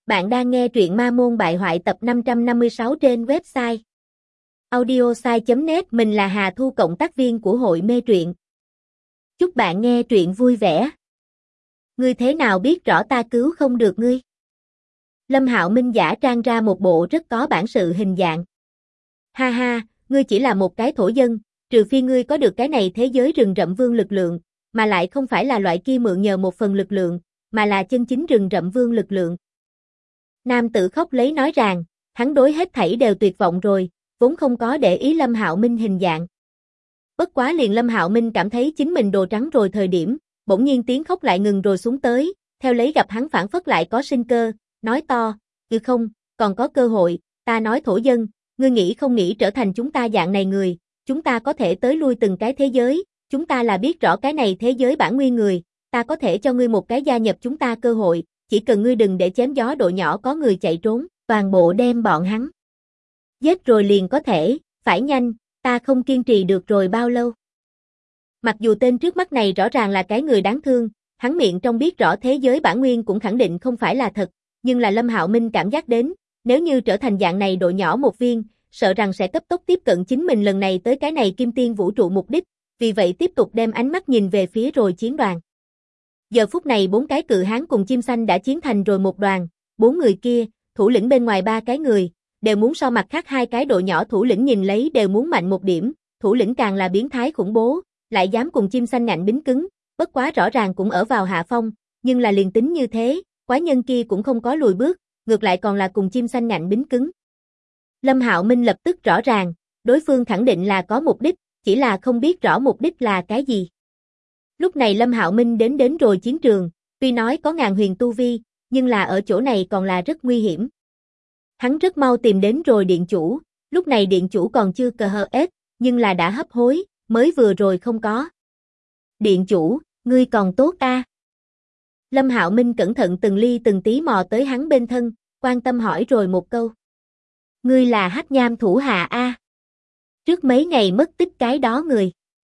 Bạn đang nghe truyện Ma Môn Bại Hoại tập 556 trên website audiosai.net. Mình là Hà Thu, cộng tác viên của hội mê truyện. Chúc bạn nghe truyện vui vẻ. Ngươi thế nào biết rõ ta cứu không được ngươi? Lâm Hạo Minh giả trang ra một bộ rất có bản sự hình dạng. Ha ha, ngươi chỉ là một cái thổ dân, trừ phi ngươi có được cái này thế giới rừng rậm vương lực lượng, mà lại không phải là loại kia mượn nhờ một phần lực lượng, mà là chân chính rừng rậm vương lực lượng. Nam tử khóc lấy nói rằng, hắn đối hết thảy đều tuyệt vọng rồi, vốn không có để ý Lâm Hạo Minh hình dạng. Bất quá liền Lâm Hạo Minh cảm thấy chính mình đồ trắng rồi thời điểm, bỗng nhiên tiếng khóc lại ngừng rồi xuống tới, theo lấy gặp hắn phản phất lại có sinh cơ, nói to, không, còn có cơ hội, ta nói thổ dân, ngươi nghĩ không nghĩ trở thành chúng ta dạng này người, chúng ta có thể tới lui từng cái thế giới, chúng ta là biết rõ cái này thế giới bản nguyên người, ta có thể cho ngươi một cái gia nhập chúng ta cơ hội. Chỉ cần ngươi đừng để chém gió độ nhỏ có người chạy trốn, toàn bộ đem bọn hắn giết rồi liền có thể, phải nhanh, ta không kiên trì được rồi bao lâu. Mặc dù tên trước mắt này rõ ràng là cái người đáng thương, hắn miệng trong biết rõ thế giới bản nguyên cũng khẳng định không phải là thật, nhưng là Lâm Hạo Minh cảm giác đến, nếu như trở thành dạng này độ nhỏ một viên, sợ rằng sẽ cấp tốc tiếp cận chính mình lần này tới cái này kim tiên vũ trụ mục đích, vì vậy tiếp tục đem ánh mắt nhìn về phía rồi chiến đoàn. Giờ phút này 4 cái cự hán cùng chim xanh đã chiến thành rồi một đoàn, 4 người kia, thủ lĩnh bên ngoài 3 cái người, đều muốn so mặt khác 2 cái độ nhỏ thủ lĩnh nhìn lấy đều muốn mạnh một điểm, thủ lĩnh càng là biến thái khủng bố, lại dám cùng chim xanh ngạnh bính cứng, bất quá rõ ràng cũng ở vào hạ phong, nhưng là liền tính như thế, quái nhân kia cũng không có lùi bước, ngược lại còn là cùng chim xanh ngạnh bính cứng. Lâm Hạo Minh lập tức rõ ràng, đối phương khẳng định là có mục đích, chỉ là không biết rõ mục đích là cái gì. Lúc này Lâm Hạo Minh đến rồi chiến trường, tuy nói có ngàn huyền tu vi, nhưng là ở chỗ này còn là rất nguy hiểm. Hắn rất mau tìm đến rồi điện chủ, lúc này điện chủ còn chưa cờ hờ ết, nhưng là đã hấp hối, mới vừa rồi không có. Điện chủ, ngươi còn tốt a? Lâm Hạo Minh cẩn thận từng ly từng tí mò tới hắn bên thân, quan tâm hỏi rồi một câu. Ngươi là Hắc Nham thủ hạ a? Trước mấy ngày mất tích cái đó người.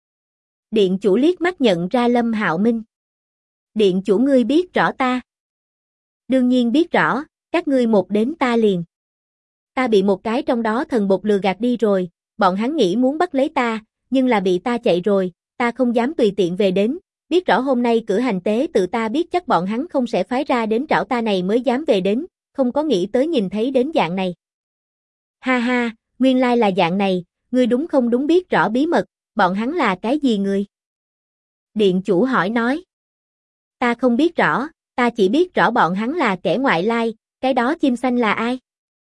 Điện chủ liếc mắt nhận ra Lâm Hạo Minh. Điện chủ ngươi biết rõ ta? Đương nhiên biết rõ, các ngươi một đến ta liền. Ta bị một cái trong đó thần bột lừa gạt đi rồi, bọn hắn nghĩ muốn bắt lấy ta, nhưng là bị ta chạy rồi, ta không dám tùy tiện về đến, biết rõ hôm nay cử hành tế tự ta biết chắc bọn hắn không sẽ phái ra đến trảo ta này mới dám về đến, không có nghĩ tới nhìn thấy đến dạng này. Ha ha, nguyên lai là dạng này, ngươi đúng không đúng biết rõ bí mật, bọn hắn là cái gì người? Điện chủ hỏi nói. Ta không biết rõ, ta chỉ biết rõ bọn hắn là kẻ ngoại lai, cái đó chim xanh là ai?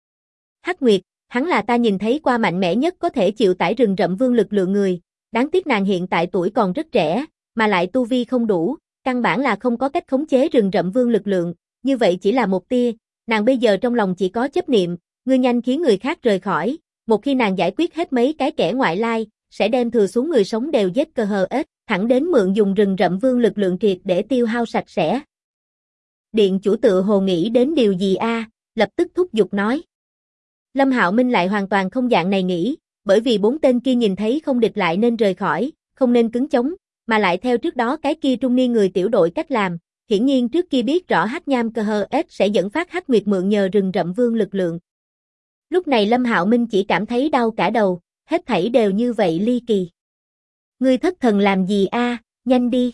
Hắc Nguyệt, hắn là ta nhìn thấy qua mạnh mẽ nhất có thể chịu tải rừng rậm vương lực lượng người, đáng tiếc nàng hiện tại tuổi còn rất trẻ, mà lại tu vi không đủ, căn bản là không có cách khống chế rừng rậm vương lực lượng, như vậy chỉ là một tia, nàng bây giờ trong lòng chỉ có chấp niệm, ngươi nhanh khiến người khác rời khỏi, một khi nàng giải quyết hết mấy cái kẻ ngoại lai, sẽ đem thừa xuống người sống đều giết cơ hờ ết, thẳng đến mượn dùng rừng rậm vương lực lượng triệt để tiêu hao sạch sẽ. Điện chủ tự hồ nghĩ đến điều gì a, lập tức thúc giục nói. Lâm Hạo Minh lại hoàn toàn không dạng này nghĩ, bởi vì 4 tên kia nhìn thấy không địch lại nên rời khỏi, không nên cứng chống, mà lại theo trước đó cái kia trung niên người tiểu đội cách làm, hiển nhiên trước kia biết rõ Hắc Nham cơ hờ ết sẽ dẫn phát Hắc Nguyệt mượn nhờ rừng rậm vương lực lượng. Lúc này Lâm Hạo Minh chỉ cảm thấy đau cả đầu, hết thảy đều như vậy ly kỳ. Ngươi thất thần làm gì a, nhanh đi.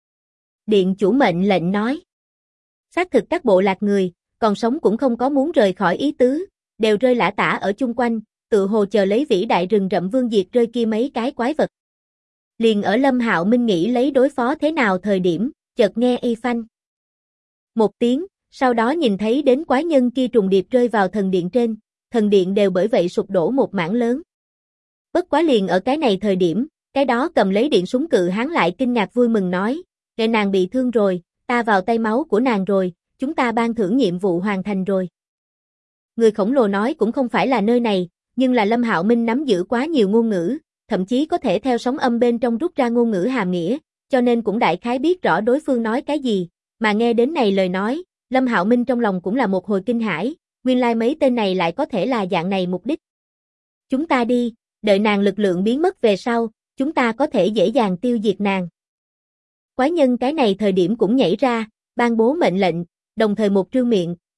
Điện chủ mệnh lệnh nói. Xác thực các bộ lạc người, còn sống cũng không có muốn rời khỏi ý tứ, đều rơi lả tả ở chung quanh, tự hồ chờ lấy vĩ đại rừng rậm vương diệt rơi kia mấy cái quái vật. Liền ở Lâm Hạo Minh nghĩ lấy đối phó thế nào thời điểm, chợt nghe y phanh. Một tiếng, sau đó nhìn thấy đến quái nhân kia trùng điệp rơi vào thần điện trên, thần điện đều bởi vậy sụp đổ một mảng lớn. Bất quá liền ở cái này thời điểm, cái đó cầm lấy điện súng cự hán lại kinh ngạc vui mừng nói, "Nghệ nàng bị thương rồi, ta vào tay máu của nàng rồi, chúng ta ban thưởng nhiệm vụ hoàn thành rồi." Người khổng lồ nói cũng không phải là nơi này, nhưng là Lâm Hạo Minh nắm giữ quá nhiều ngôn ngữ, thậm chí có thể theo sóng âm bên trong rút ra ngôn ngữ hàm nghĩa, cho nên cũng đại khái biết rõ đối phương nói cái gì, mà nghe đến này lời nói, Lâm Hạo Minh trong lòng cũng là một hồi kinh hãi, nguyên lai mấy tên này lại có thể là dạng này mục đích. Chúng ta đi, đợi nàng lực lượng biến mất về sau, chúng ta có thể dễ dàng tiêu diệt nàng. Quái nhân cái này thời điểm cũng nhảy ra, ban bố mệnh lệnh, đồng thời một trương miệng,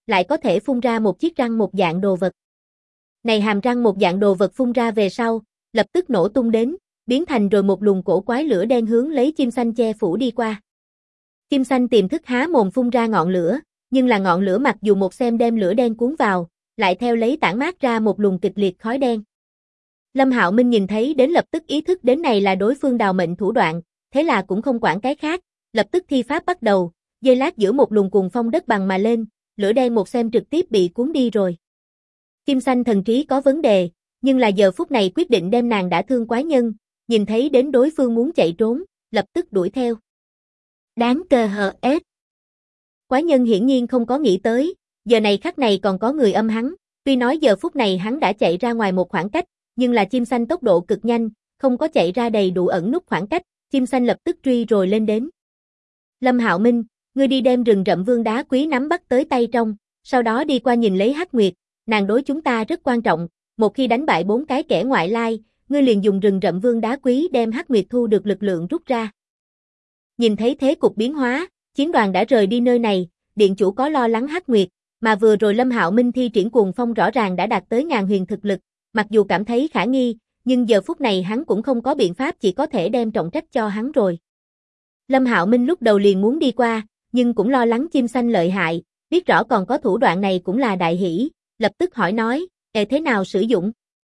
lại có thể phun ra một chiếc răng một dạng đồ vật. Này hàm răng một dạng đồ vật phun ra về sau, lập tức nổ tung đến, biến thành rồi một luồng cổ quái lửa đen hướng lấy chim xanh che phủ đi qua. Chim xanh tiềm thức há mồm phun ra ngọn lửa, nhưng là ngọn lửa mặc dù một xem đem lửa đen cuốn vào, lại theo lấy tản mát ra một luồng kịch liệt khói đen. Lâm Hạo Minh nhìn thấy đến lập tức ý thức đến này là đối phương đào mệnh thủ đoạn, thế là cũng không quản cái khác, lập tức thi pháp bắt đầu, giây lát giữa một luồng cuồng phong đất bằng mà lên, lửa đen một xem trực tiếp bị cuốn đi rồi. Chim xanh thần trí có vấn đề, nhưng là giờ phút này quyết định đem nàng đã thương quái nhân, nhìn thấy đến đối phương muốn chạy trốn, lập tức đuổi theo. Đáng cờ hờ ết. Quái nhân hiển nhiên không có nghĩ tới, giờ này khắc này còn có người âm hắn, tuy nói giờ phút này hắn đã chạy ra ngoài một khoảng cách, nhưng là chim xanh tốc độ cực nhanh, không có chạy ra đầy đủ ẩn nút khoảng cách, chim xanh lập tức truy rồi lên đến. Lâm Hạo Minh, ngươi đi đem rừng rậm vương đá quý nắm bắt tới tay trong, sau đó đi qua nhìn lấy Hắc Nguyệt, nàng đối chúng ta rất quan trọng, một khi đánh bại 4 cái kẻ ngoại lai, ngươi liền dùng rừng rậm vương đá quý đem Hắc Nguyệt thu được lực lượng rút ra. Nhìn thấy thế cục biến hóa, chiến đoàn đã rời đi nơi này, điện chủ có lo lắng Hắc Nguyệt, mà vừa rồi Lâm Hạo Minh thi triển cuồng phong rõ ràng đã đạt tới ngàn huyền thực lực, mặc dù cảm thấy khả nghi, nhưng giờ phút này hắn cũng không có biện pháp, chỉ có thể đem trọng trách cho hắn rồi. Lâm Hạo Minh lúc đầu liền muốn đi qua, nhưng cũng lo lắng chim xanh lợi hại, biết rõ còn có thủ đoạn này cũng là đại hỷ, lập tức hỏi nói, thế nào sử dụng?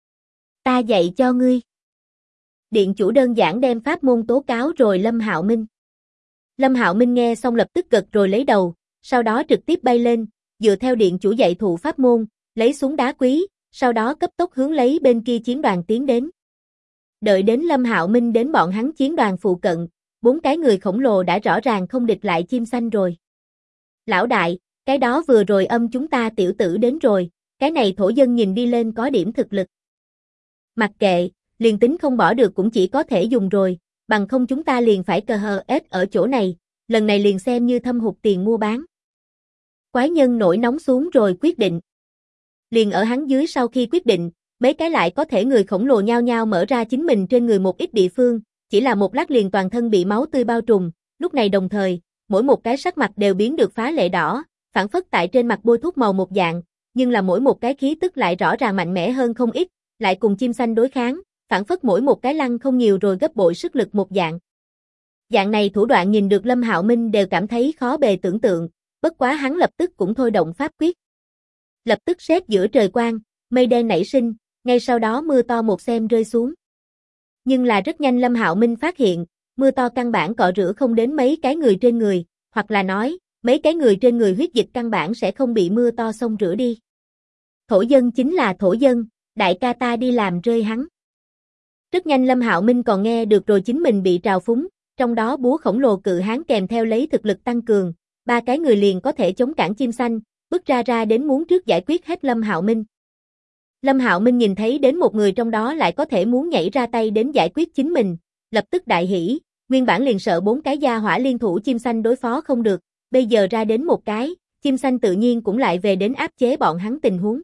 Ta dạy cho ngươi. Điện chủ đơn giản đem pháp môn tố cáo rồi Lâm Hạo Minh. Lâm Hạo Minh nghe xong lập tức gật rồi lấy đầu, sau đó trực tiếp bay lên, dựa theo điện chủ dạy thụ pháp môn, lấy xuống đá quý, sau đó cấp tốc hướng lấy bên kia chiến đoàn tiến đến. Đợi đến Lâm Hạo Minh đến bọn hắn chiến đoàn phụ cận, 4 cái người khổng lồ đã rõ ràng không địch lại chim xanh rồi. Lão đại, cái đó vừa rồi âm chúng ta tiểu tử đến rồi, cái này thổ dân nhìn đi lên có điểm thực lực. Mặc kệ, liền tính không bỏ được cũng chỉ có thể dùng rồi, bằng không chúng ta liền phải cờ hờ ết ở chỗ này, lần này liền xem như thâm hụt tiền mua bán. Quái nhân nổi nóng xuống rồi quyết định. Liền ở hắn dưới sau khi quyết định, mấy cái lại có thể người khổng lồ nhao nhao mở ra chính mình trên người một ít địa phương, chỉ là một lát liền toàn thân bị máu tươi bao trùm, lúc này đồng thời, mỗi một cái sắc mặt đều biến được phá lệ đỏ, phản phất tại trên mặt bôi thuốc màu một dạng, nhưng là mỗi một cái khí tức lại rõ ràng mạnh mẽ hơn không ít, lại cùng chim xanh đối kháng, phản phất mỗi một cái lăng không nhiều rồi gấp bội sức lực một dạng. Dạng này thủ đoạn nhìn được Lâm Hạo Minh đều cảm thấy khó bề tưởng tượng, bất quá hắn lập tức cũng thôi động pháp quyết. Lập tức xếp giữa trời quang, mây đen nảy sinh, ngay sau đó mưa to một xem rơi xuống. Nhưng là rất nhanh Lâm Hạo Minh phát hiện, mưa to căn bản cọ rửa không đến mấy cái người trên người, hoặc là nói, mấy cái người trên người huyết dịch căn bản sẽ không bị mưa to xông rửa đi. Thổ dân chính là thổ dân, đại ca ta đi làm rơi hắn. Rất nhanh Lâm Hạo Minh còn nghe được rồi chính mình bị trào phúng, trong đó búa khổng lồ cự hán kèm theo lấy thực lực tăng cường, 3 cái người liền có thể chống cản chim xanh, bước ra đến muốn trước giải quyết hết Lâm Hạo Minh. Lâm Hạo Minh nhìn thấy đến một người trong đó lại có thể muốn nhảy ra tay đến giải quyết chính mình, lập tức đại hỉ, nguyên bản liền sợ 4 cái gia hỏa liên thủ chim xanh đối phó không được, bây giờ ra đến một cái, chim xanh tự nhiên cũng lại về đến áp chế bọn hắn tình huống.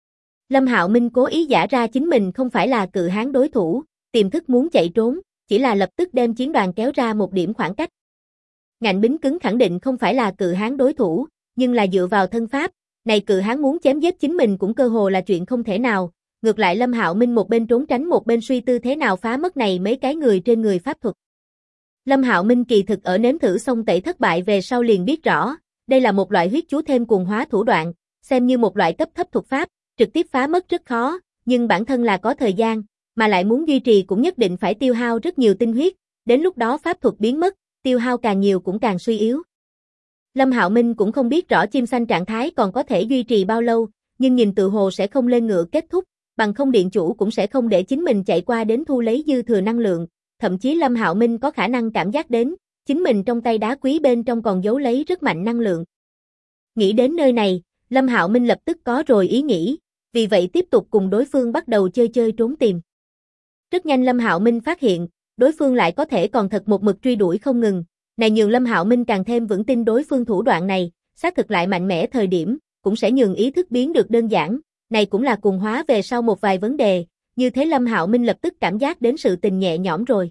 Lâm Hạo Minh cố ý giả ra chính mình không phải là cự hán đối thủ, tiềm thức muốn chạy trốn, chỉ là lập tức đem chiến đoàn kéo ra một điểm khoảng cách. Ngạnh bính cứng khẳng định không phải là cự hán đối thủ, nhưng là dựa vào thân pháp, này cự hán muốn chém giết chính mình cũng cơ hồ là chuyện không thể nào, ngược lại Lâm Hạo Minh một bên trốn tránh một bên suy tư thế nào phá mất này mấy cái người trên người pháp thuật. Lâm Hạo Minh kỳ thực ở nếm thử xong tẩy thất bại về sau liền biết rõ, đây là một loại huyết chú thêm cuồng hóa thủ đoạn, xem như một loại cấp thấp thuật pháp, trực tiếp phá mất rất khó, nhưng bản thân là có thời gian, mà lại muốn duy trì cũng nhất định phải tiêu hao rất nhiều tinh huyết, đến lúc đó pháp thuật biến mất, tiêu hao càng nhiều cũng càng suy yếu. Lâm Hạo Minh cũng không biết rõ chim xanh trạng thái còn có thể duy trì bao lâu, nhưng nhìn tự hồ sẽ không lên ngựa kết thúc, bằng không điện chủ cũng sẽ không để chính mình chạy qua đến thu lấy dư thừa năng lượng, thậm chí Lâm Hạo Minh có khả năng cảm giác đến, chính mình trong tay đá quý bên trong còn giấu lấy rất mạnh năng lượng. Nghĩ đến nơi này, Lâm Hạo Minh lập tức có rồi ý nghĩ, vì vậy tiếp tục cùng đối phương bắt đầu chơi trốn tìm. Rất nhanh Lâm Hạo Minh phát hiện, đối phương lại có thể còn thật một mực truy đuổi không ngừng, này nhường Lâm Hạo Minh càng thêm vững tin đối phương thủ đoạn này, xác thực lại mạnh mẽ thời điểm, cũng sẽ nhường ý thức biến được đơn giản, này cũng là cuồng hóa về sau một vài vấn đề, như thế Lâm Hạo Minh lập tức cảm giác đến sự tình nhẹ nhõm rồi.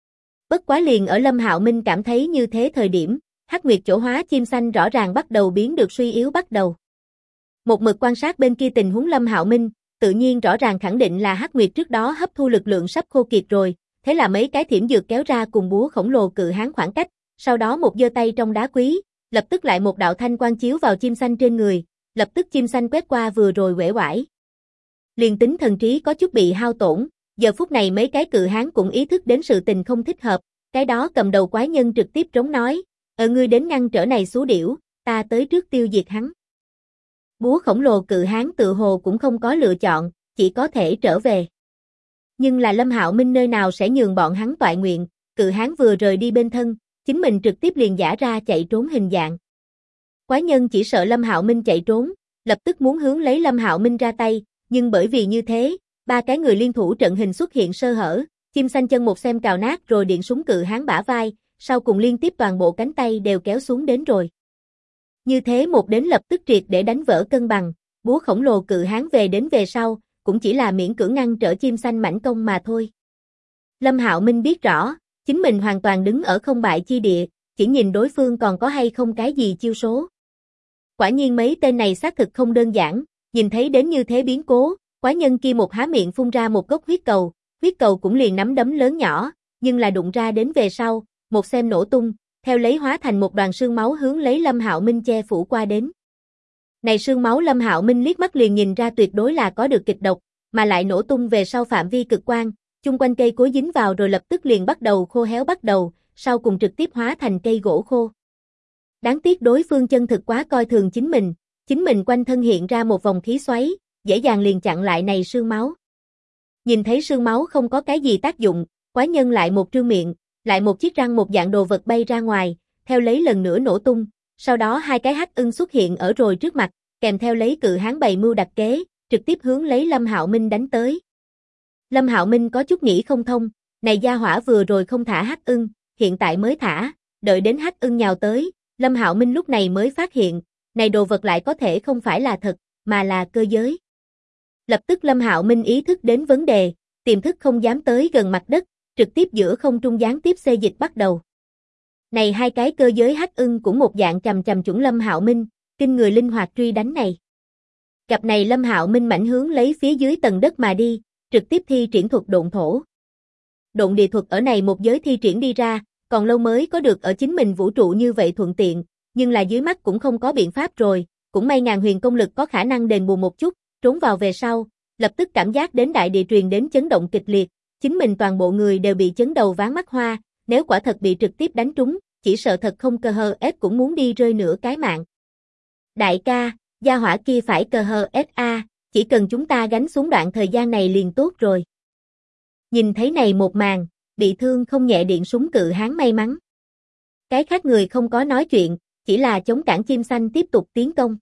Bất quá liền ở Lâm Hạo Minh cảm thấy như thế thời điểm, Hắc Nguyệt chỗ hóa chim xanh rõ ràng bắt đầu biến được suy yếu bắt đầu. Một mực quan sát bên kia tình huống Lâm Hạo Minh, tự nhiên rõ ràng khẳng định là Hắc Nguyệt trước đó hấp thu lực lượng sắp khô kiệt rồi, thế là mấy cái thiểm dược kéo ra cùng búa khổng lồ cự hán khoảng cách, sau đó một giơ tay trong đá quý, lập tức lại một đạo thanh quang chiếu vào chim xanh trên người, lập tức chim xanh quét qua vừa rồi uể oải. Liền tính thần trí có chút bị hao tổn, giờ phút này mấy cái cự hán cũng ý thức đến sự tình không thích hợp, cái đó cầm đầu quái nhân trực tiếp trống nói, ngươi đến ngăn trở này xú điểu, ta tới trước tiêu diệt hắn. Búa khổng lồ cự hán tự hồ cũng không có lựa chọn, chỉ có thể trở về. Nhưng là Lâm Hạo Minh nơi nào sẽ nhường bọn hắn toại nguyện, cự hán vừa rời đi bên thân, chính mình trực tiếp liền giả ra chạy trốn hình dạng. Quái nhân chỉ sợ Lâm Hạo Minh chạy trốn, lập tức muốn hướng lấy Lâm Hạo Minh ra tay, nhưng bởi vì như thế, ba cái người liên thủ trận hình xuất hiện sơ hở, chim xanh chân một xem cào nát rồi điện súng cự hán bả vai, sau cùng liên tiếp toàn bộ cánh tay đều kéo xuống đến rồi. Như thế một đến lập tức triệt để đánh vỡ cân bằng, búa khổng lồ cự hán về đến về sau, cũng chỉ là miễn cưỡng ngăn trở chim xanh mãnh công mà thôi. Lâm Hạo Minh biết rõ, chính mình hoàn toàn đứng ở không bại chi địa, chỉ nhìn đối phương còn có hay không cái gì chiêu số. Quả nhiên mấy tên này xác thực không đơn giản, nhìn thấy đến như thế biến cố, quái nhân kia một há miệng phun ra một cốc huyết cầu cũng liền nắm đấm lớn nhỏ, nhưng là đụng ra đến về sau, một xem nổ tung, theo lấy hóa thành một đoàn sương máu hướng lấy Lâm Hạo Minh che phủ qua đến. Này sương máu Lâm Hạo Minh liếc mắt liền nhìn ra tuyệt đối là có được kịch độc, mà lại nổ tung về sau phạm vi cực quang, chung quanh cây cối dính vào rồi lập tức liền bắt đầu khô héo bắt đầu, sau cùng trực tiếp hóa thành cây gỗ khô. Đáng tiếc đối phương chân thực quá coi thường chính mình quanh thân hiện ra một vòng khí xoáy, dễ dàng liền chặn lại này sương máu. Nhìn thấy sương máu không có cái gì tác dụng, quái nhân lại một trương miệng, lại một chiếc răng một dạng đồ vật bay ra ngoài, theo lấy lần nữa nổ tung, sau đó hai cái hắc ưng xuất hiện ở rồi trước mặt, kèm theo lấy cự hán bày mưu đặt kế, trực tiếp hướng lấy Lâm Hạo Minh đánh tới. Lâm Hạo Minh có chút nghĩ không thông, này gia hỏa vừa rồi không thả hắc ưng, hiện tại mới thả, đợi đến hắc ưng nhào tới, Lâm Hạo Minh lúc này mới phát hiện, này đồ vật lại có thể không phải là thật, mà là cơ giới. Lập tức Lâm Hạo Minh ý thức đến vấn đề, tiềm thức không dám tới gần mặt đất, trực tiếp giữa không trung gián tiếp xê dịch bắt đầu. Này hai cái cơ giới hắc ưng cũng một dạng chầm chuẩn Lâm Hạo Minh, kinh người linh hoạt truy đánh này. Gặp này Lâm Hạo Minh mảnh hướng lấy phía dưới tầng đất mà đi, trực tiếp thi triển thuật độn thổ. Độn địa thuật ở này một giới thi triển đi ra, còn lâu mới có được ở chính mình vũ trụ như vậy thuận tiện, nhưng là dưới mắt cũng không có biện pháp rồi, cũng may ngàn huyền công lực có khả năng đền bù một chút, trốn vào về sau, lập tức cảm giác đến đại địa truyền đến chấn động kịch liệt, chính mình toàn bộ người đều bị chấn đầu váng mắt hoa, nếu quả thật bị trực tiếp đánh trúng, chỉ sợ thật không cơ hơ ép cũng muốn đi rơi nửa cái mạng. Đại ca, gia hỏa kia phải cơ hơ SA, chỉ cần chúng ta gánh xuống đoạn thời gian này liền tốt rồi. Nhìn thấy này một màn, bị thương không nhẹ điện súng cự hán may mắn. Cái khác người không có nói chuyện, chỉ là chống cản chim xanh tiếp tục tiến công.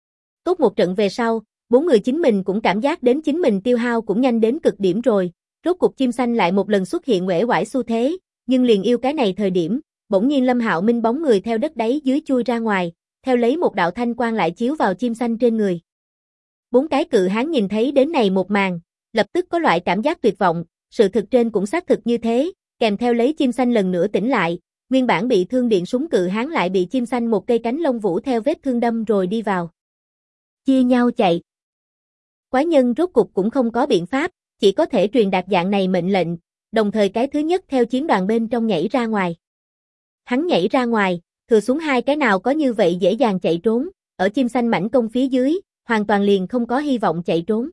Tốt một trận về sau, bốn người chính mình cũng cảm giác đến chính mình tiêu hao cũng nhanh đến cực điểm rồi, rốt cục chim xanh lại một lần xuất hiện uể oải xu thế, nhưng liền yêu cái này thời điểm, bỗng nhiên Lâm Hạo Minh bóng người theo đất đáy dưới chui ra ngoài, theo lấy một đạo thanh quang lại chiếu vào chim xanh trên người. Bốn cái cự hán nhìn thấy đến này một màn, lập tức có loại cảm giác tuyệt vọng, sự thực trên cũng xác thực như thế, kèm theo lấy chim xanh lần nữa tỉnh lại, nguyên bản bị thương điện súng cự hán lại bị chim xanh một cây cánh lông vũ theo vết thương đâm rồi đi vào. Chia nhau chạy. Quái nhân rốt cục cũng không có biện pháp, chỉ có thể truyền đạt dạng này mệnh lệnh, đồng thời cái thứ nhất theo chiến đoàn bên trong nhảy ra ngoài. Hắn nhảy ra ngoài, thừa xuống hai cái nào có như vậy dễ dàng chạy trốn, ở chim xanh mảnh công phía dưới, hoàn toàn liền không có hy vọng chạy trốn.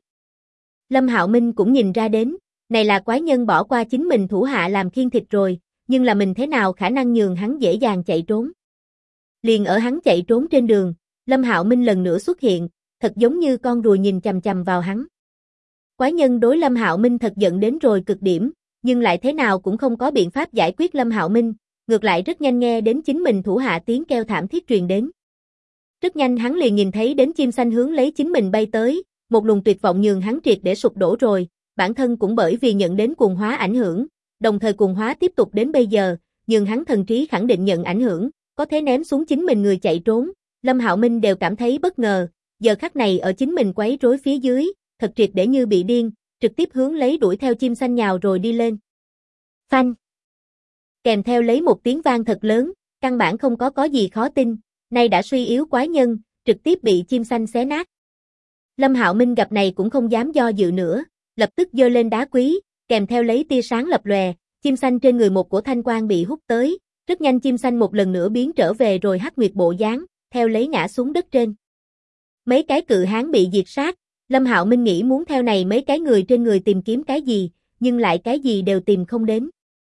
Lâm Hạo Minh cũng nhìn ra đến, này là quái nhân bỏ qua chính mình thủ hạ làm khiên thịt rồi, nhưng là mình thế nào khả năng nhường hắn dễ dàng chạy trốn. Liền ở hắn chạy trốn trên đường, Lâm Hạo Minh lần nữa xuất hiện, thật giống như con ruồi nhìn chằm chằm vào hắn. Quái nhân đối Lâm Hạo Minh thật giận đến rồi cực điểm, nhưng lại thế nào cũng không có biện pháp giải quyết Lâm Hạo Minh, ngược lại rất nhanh nghe đến chính mình thủ hạ tiếng kêu thảm thiết truyền đến. Rất nhanh hắn liền nhìn thấy đến chim xanh hướng lấy chính mình bay tới, một luồng tuyệt vọng nhường hắn triệt để sụp đổ rồi, bản thân cũng bởi vì nhận đến cuồng hóa ảnh hưởng, đồng thời cuồng hóa tiếp tục đến bây giờ, nhường hắn thần trí khẳng định nhận ảnh hưởng, có thể ném xuống chính mình người chạy trốn, Lâm Hạo Minh đều cảm thấy bất ngờ, giờ khắc này ở chính mình quấy rối phía dưới, thật triệt để như bị điên, trực tiếp hướng lấy đuổi theo chim xanh nhào rồi đi lên. Phanh! Kèm theo lấy một tiếng vang thật lớn, căn bản không có gì khó tin, nay đã suy yếu quái nhân, trực tiếp bị chim xanh xé nát. Lâm Hạo Minh gặp này cũng không dám do dự nữa, lập tức giơ lên đá quý, kèm theo lấy tia sáng lập lòe, chim xanh trên người một cổ thanh quang bị hút tới, rất nhanh chim xanh một lần nữa biến trở về rồi Hắc Nguyệt bộ dáng, theo lấy ngã xuống đất trên. Mấy cái cự hán bị diệt sát, Lâm Hạo Minh nghĩ muốn theo này mấy cái người trên người tìm kiếm cái gì, nhưng lại cái gì đều tìm không đến.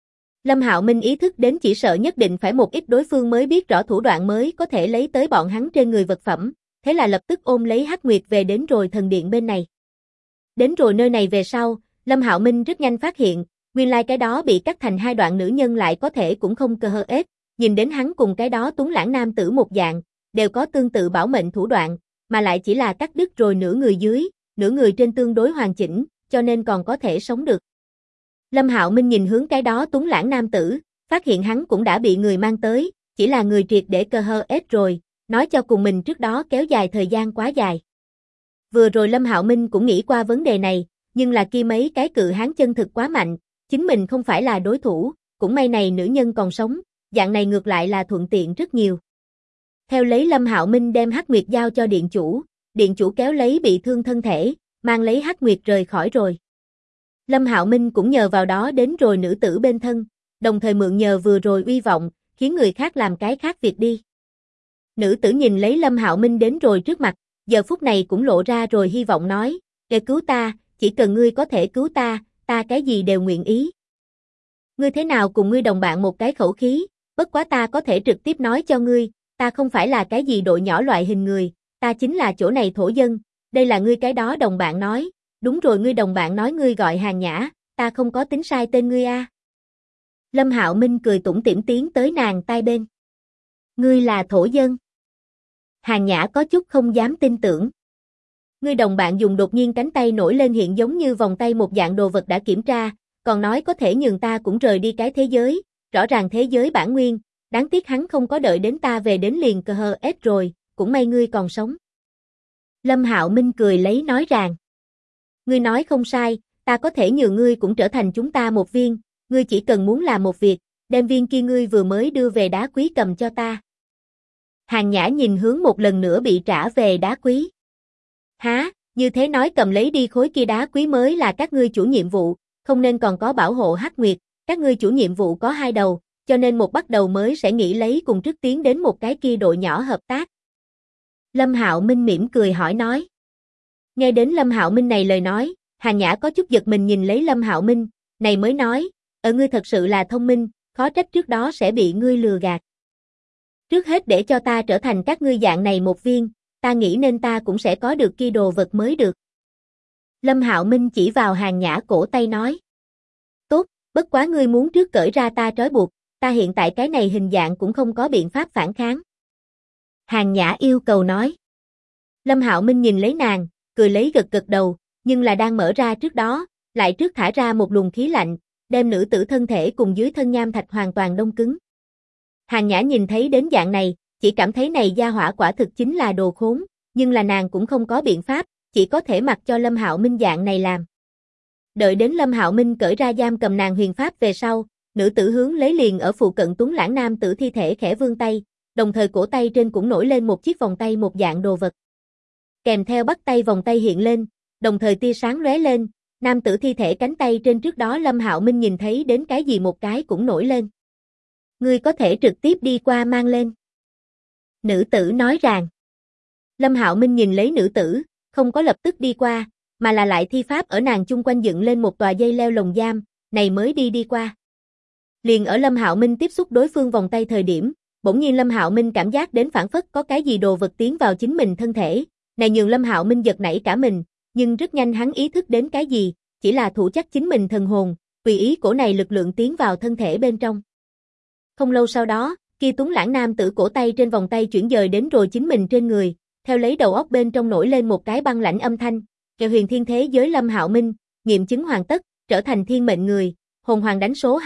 Lâm Hạo Minh ý thức đến chỉ sợ nhất định phải một ít đối phương mới biết rõ thủ đoạn mới có thể lấy tới bọn hắn trên người vật phẩm, thế là lập tức ôm lấy Hắc Nguyệt về đến rồi thần điện bên này. Đến rồi nơi này về sau, Lâm Hạo Minh rất nhanh phát hiện, nguyên lai cái đó bị cắt thành hai đoạn nữ nhân lại có thể cũng không cơ hơ ết, nhìn đến hắn cùng cái đó tuấn lãng nam tử một dạng, đều có tương tự bảo mệnh thủ đoạn, mà lại chỉ là cắt đứt rồi nửa người dưới, nửa người trên tương đối hoàn chỉnh, cho nên còn có thể sống được. Lâm Hạo Minh nhìn hướng cái đó tuấn lãng nam tử, phát hiện hắn cũng đã bị người mang tới, chỉ là người triệt để cơ hơ ết rồi, nói cho cùng mình trước đó kéo dài thời gian quá dài. Vừa rồi Lâm Hạo Minh cũng nghĩ qua vấn đề này, nhưng là kia mấy cái cự hán chân thực quá mạnh, chính mình không phải là đối thủ, cũng may này nữ nhân còn sống, dạng này ngược lại là thuận tiện rất nhiều. Theo lấy Lâm Hạo Minh đem Hắc Nguyệt giao cho điện chủ kéo lấy bị thương thân thể, mang lấy Hắc Nguyệt rời khỏi rồi. Lâm Hạo Minh cũng nhờ vào đó đến rồi nữ tử bên thân, đồng thời mượn nhờ vừa rồi uy vọng, khiến người khác làm cái khác việc đi. Nữ tử nhìn lấy Lâm Hạo Minh đến rồi trước mặt, giờ phút này cũng lộ ra rồi hy vọng nói, để cứu ta, chỉ cần ngươi có thể cứu ta, ta cái gì đều nguyện ý. Ngươi thế nào cùng ngươi đồng bạn một cái khẩu khí, bất quá ta có thể trực tiếp nói cho ngươi, ta không phải là cái gì đội nhỏ loại hình người, ta chính là chỗ này thổ dân, đây là ngươi cái đó đồng bạn nói, đúng rồi ngươi đồng bạn nói ngươi gọi Hàng Nhã, ta không có tính sai tên ngươi a. Lâm Hạo Minh cười tủm tỉm tiến tới nàng tai bên. Ngươi là thổ dân. Hàng Nhã có chút không dám tin tưởng. Ngươi đồng bạn dùng đột nhiên cánh tay nổi lên hiện giống như vòng tay một dạng đồ vật đã kiểm tra, còn nói có thể nhường ta cũng rời đi cái thế giới, rõ ràng thế giới bản nguyên, đáng tiếc hắn không có đợi đến ta về đến liền cơ hơ ết rồi, cũng may ngươi còn sống. Lâm Hạo Minh cười lấy nói rằng, ngươi nói không sai, ta có thể nhường ngươi cũng trở thành chúng ta một viên, ngươi chỉ cần muốn làm một việc, đem viên kia ngươi vừa mới đưa về đá quý cầm cho ta. Hàng Nhã nhìn hướng một lần nữa bị trả về đá quý. Há, như thế nói cầm lấy đi khối kia đá quý mới là các ngươi chủ nhiệm vụ, không nên còn có bảo hộ Hắc Nguyệt, các ngươi chủ nhiệm vụ có hai đầu, cho nên một bắt đầu mới sẽ nghĩ lấy cùng trước tiến đến một cái kia đội nhỏ hợp tác. Lâm Hạo Minh mỉm cười hỏi nói. Nghe đến Lâm Hạo Minh này lời nói, Hàng Nhã có chút giật mình nhìn lấy Lâm Hạo Minh, này mới nói, ngươi thật sự là thông minh, khó trách trước đó sẽ bị ngươi lừa gạt. Trước hết để cho ta trở thành các ngươi dạng này một viên, ta nghĩ nên ta cũng sẽ có được kia đồ vật mới được. Lâm Hạo Minh chỉ vào Hàng Nhã cổ tay nói. Tốt, bất quá ngươi muốn trước cởi ra ta trói buộc, ta hiện tại cái này hình dạng cũng không có biện pháp phản kháng. Hàng Nhã yêu cầu nói. Lâm Hạo Minh nhìn lấy nàng, cười lấy gật gật đầu, nhưng là đang mở ra trước đó, lại trước thả ra một luồng khí lạnh, đem nữ tử thân thể cùng dưới thân nham thạch hoàn toàn đông cứng. Hàng Nhã nhìn thấy đến dạng này, chỉ cảm thấy này gia hỏa quả thực chính là đồ khốn, nhưng là nàng cũng không có biện pháp, chỉ có thể mặc cho Lâm Hạo Minh dạng này làm. Đợi đến Lâm Hạo Minh cởi ra giam cầm nàng huyền pháp về sau, nữ tử hướng lấy liền ở phụ cận tuấn lãng nam tử thi thể khẽ vươn tay, đồng thời cổ tay trên cũng nổi lên một chiếc vòng tay một dạng đồ vật. Kèm theo bắt tay vòng tay hiện lên, đồng thời tia sáng lóe lên, nam tử thi thể cánh tay trên trước đó Lâm Hạo Minh nhìn thấy đến cái gì một cái cũng nổi lên. Ngươi có thể trực tiếp đi qua mang lên. Nữ tử nói rằng. Lâm Hạo Minh nhìn lấy nữ tử, không có lập tức đi qua, mà là lại thi pháp ở nàng chung quanh dựng lên một tòa dây leo lồng giam, này mới đi qua. Liền ở Lâm Hạo Minh tiếp xúc đối phương vòng tay thời điểm, bỗng nhiên Lâm Hạo Minh cảm giác đến phảng phất có cái gì đồ vật tiến vào chính mình thân thể, này nhường Lâm Hạo Minh giật nảy cả mình, nhưng rất nhanh hắn ý thức đến cái gì, chỉ là thủ chắc chính mình thần hồn, tùy ý cổ này lực lượng tiến vào thân thể bên trong. Không lâu sau đó, kia tuấn lãng nam tử cổ tay trên vòng tay chuyển dời đến rồi chính mình trên người, theo lấy đầu óc bên trong nổi lên một cái băng lãnh âm thanh, kêu huyền thiên thế giới Lâm Hạo Minh, nghiệm chứng hoàn tất, trở thành thiên mệnh người, hồn hoàng đánh số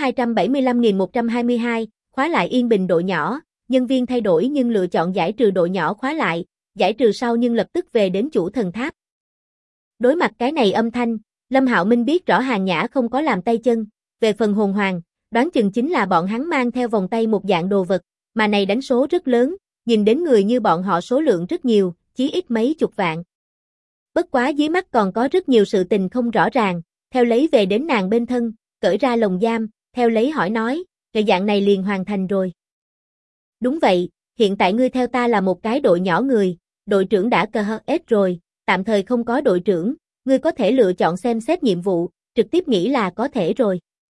275.122, khóa lại yên bình độ nhỏ, nhân viên thay đổi nhưng lựa chọn giải trừ độ nhỏ khóa lại, giải trừ sau nhưng lập tức về đến chủ thần tháp. Đối mặt cái này âm thanh, Lâm Hạo Minh biết rõ Hàng Nhã không có làm tay chân, về phần hồn hoàng, đoán chừng chính là bọn hắn mang theo vòng tay một dạng đồ vật, mà này đánh số rất lớn, nhìn đến người như bọn họ số lượng rất nhiều, chí ít mấy chục vạn. Bất quá dưới mắt còn có rất nhiều sự tình không rõ ràng, theo lấy về đến nàng bên thân, cởi ra lồng giam, theo lấy hỏi nói, cái dạng này liền hoàn thành rồi. Đúng vậy, hiện tại ngươi theo ta là một cái đội nhỏ người, đội trưởng đã hết rồi, tạm thời không có đội trưởng, ngươi có thể lựa chọn xem xét nhiệm vụ, trực tiếp nghĩ là có thể rồi.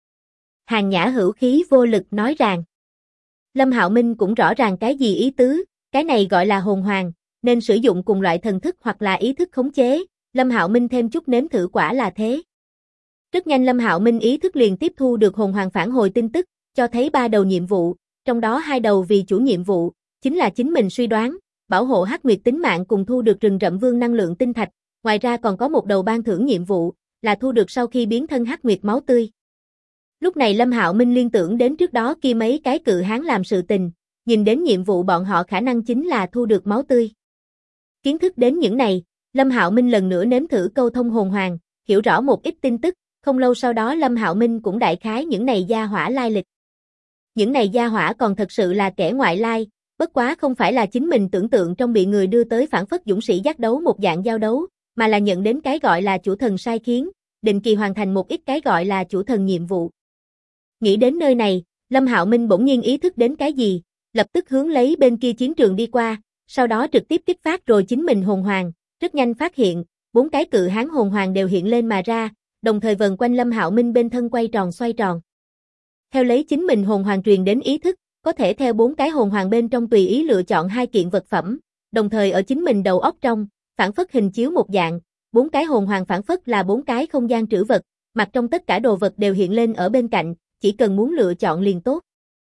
Hàn Nhã hữu khí vô lực nói rằng. Lâm Hạo Minh cũng rõ ràng cái gì ý tứ, cái này gọi là hồn hoàng, nên sử dụng cùng loại thần thức hoặc là ý thức khống chế, Lâm Hạo Minh thêm chút nếm thử quả là thế. Rất nhanh Lâm Hạo Minh ý thức liền tiếp thu được hồn hoàng phản hồi tin tức, cho thấy 3 đầu nhiệm vụ, trong đó 2 đầu vì chủ nhiệm vụ, chính là chính mình suy đoán, bảo hộ Hắc Nguyệt tính mạng cùng thu được rừng rậm vương năng lượng tinh thạch, ngoài ra còn có một đầu ban thưởng nhiệm vụ, là thu được sau khi biến thân Hắc Nguyệt máu tươi. Lúc này Lâm Hạo Minh liên tưởng đến trước đó kia mấy cái cự hán làm sự tình, nhìn đến nhiệm vụ bọn họ khả năng chính là thu được máu tươi. Kiến thức đến những này, Lâm Hạo Minh lần nữa nếm thử câu thông hồn hoàng, hiểu rõ một ít tin tức, không lâu sau đó Lâm Hạo Minh cũng đại khái những này gia hỏa lai lịch. Những này gia hỏa còn thật sự là kẻ ngoại lai, bất quá không phải là chính mình tưởng tượng trong bị người đưa tới phản phất dũng sĩ giác đấu một dạng giao đấu, mà là nhận đến cái gọi là chủ thần sai khiến, định kỳ hoàn thành một ít cái gọi là chủ thần nhiệm vụ. Nghĩ đến nơi này, Lâm Hạo Minh bỗng nhiên ý thức đến cái gì, lập tức hướng lấy bên kia chiến trường đi qua, sau đó trực tiếp kích phát rồi chính mình hồn hoàng, rất nhanh phát hiện, 4 cái cự hán hồn hoàng đều hiện lên mà ra, đồng thời vần quanh Lâm Hạo Minh bên thân quay tròn xoay tròn. Theo lấy chính mình hồn hoàng truyền đến ý thức, có thể theo 4 cái hồn hoàng bên trong tùy ý lựa chọn 2 kiện vật phẩm, đồng thời ở chính mình đầu óc trong, phản phất hình chiếu một dạng, 4 cái hồn hoàng phản phất là 4 cái không gian trữ vật, mặt trong tất cả đồ vật đều hiện lên ở bên cạnh, chỉ cần muốn lựa chọn liền tốt.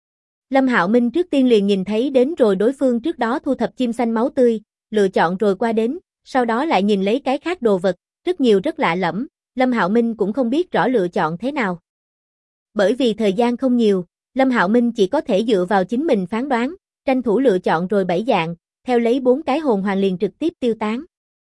Lâm Hạo Minh trước tiên liền nhìn thấy đến rồi đối phương trước đó thu thập chim xanh máu tươi, lựa chọn rồi qua đến, sau đó lại nhìn lấy cái khác đồ vật, rất nhiều rất lạ lẫm, Lâm Hạo Minh cũng không biết rõ lựa chọn thế nào. Bởi vì thời gian không nhiều, Lâm Hạo Minh chỉ có thể dựa vào chính mình phán đoán, tranh thủ lựa chọn rồi 7 dạng, theo lấy 4 cái hồn hoàng liền trực tiếp tiêu tán.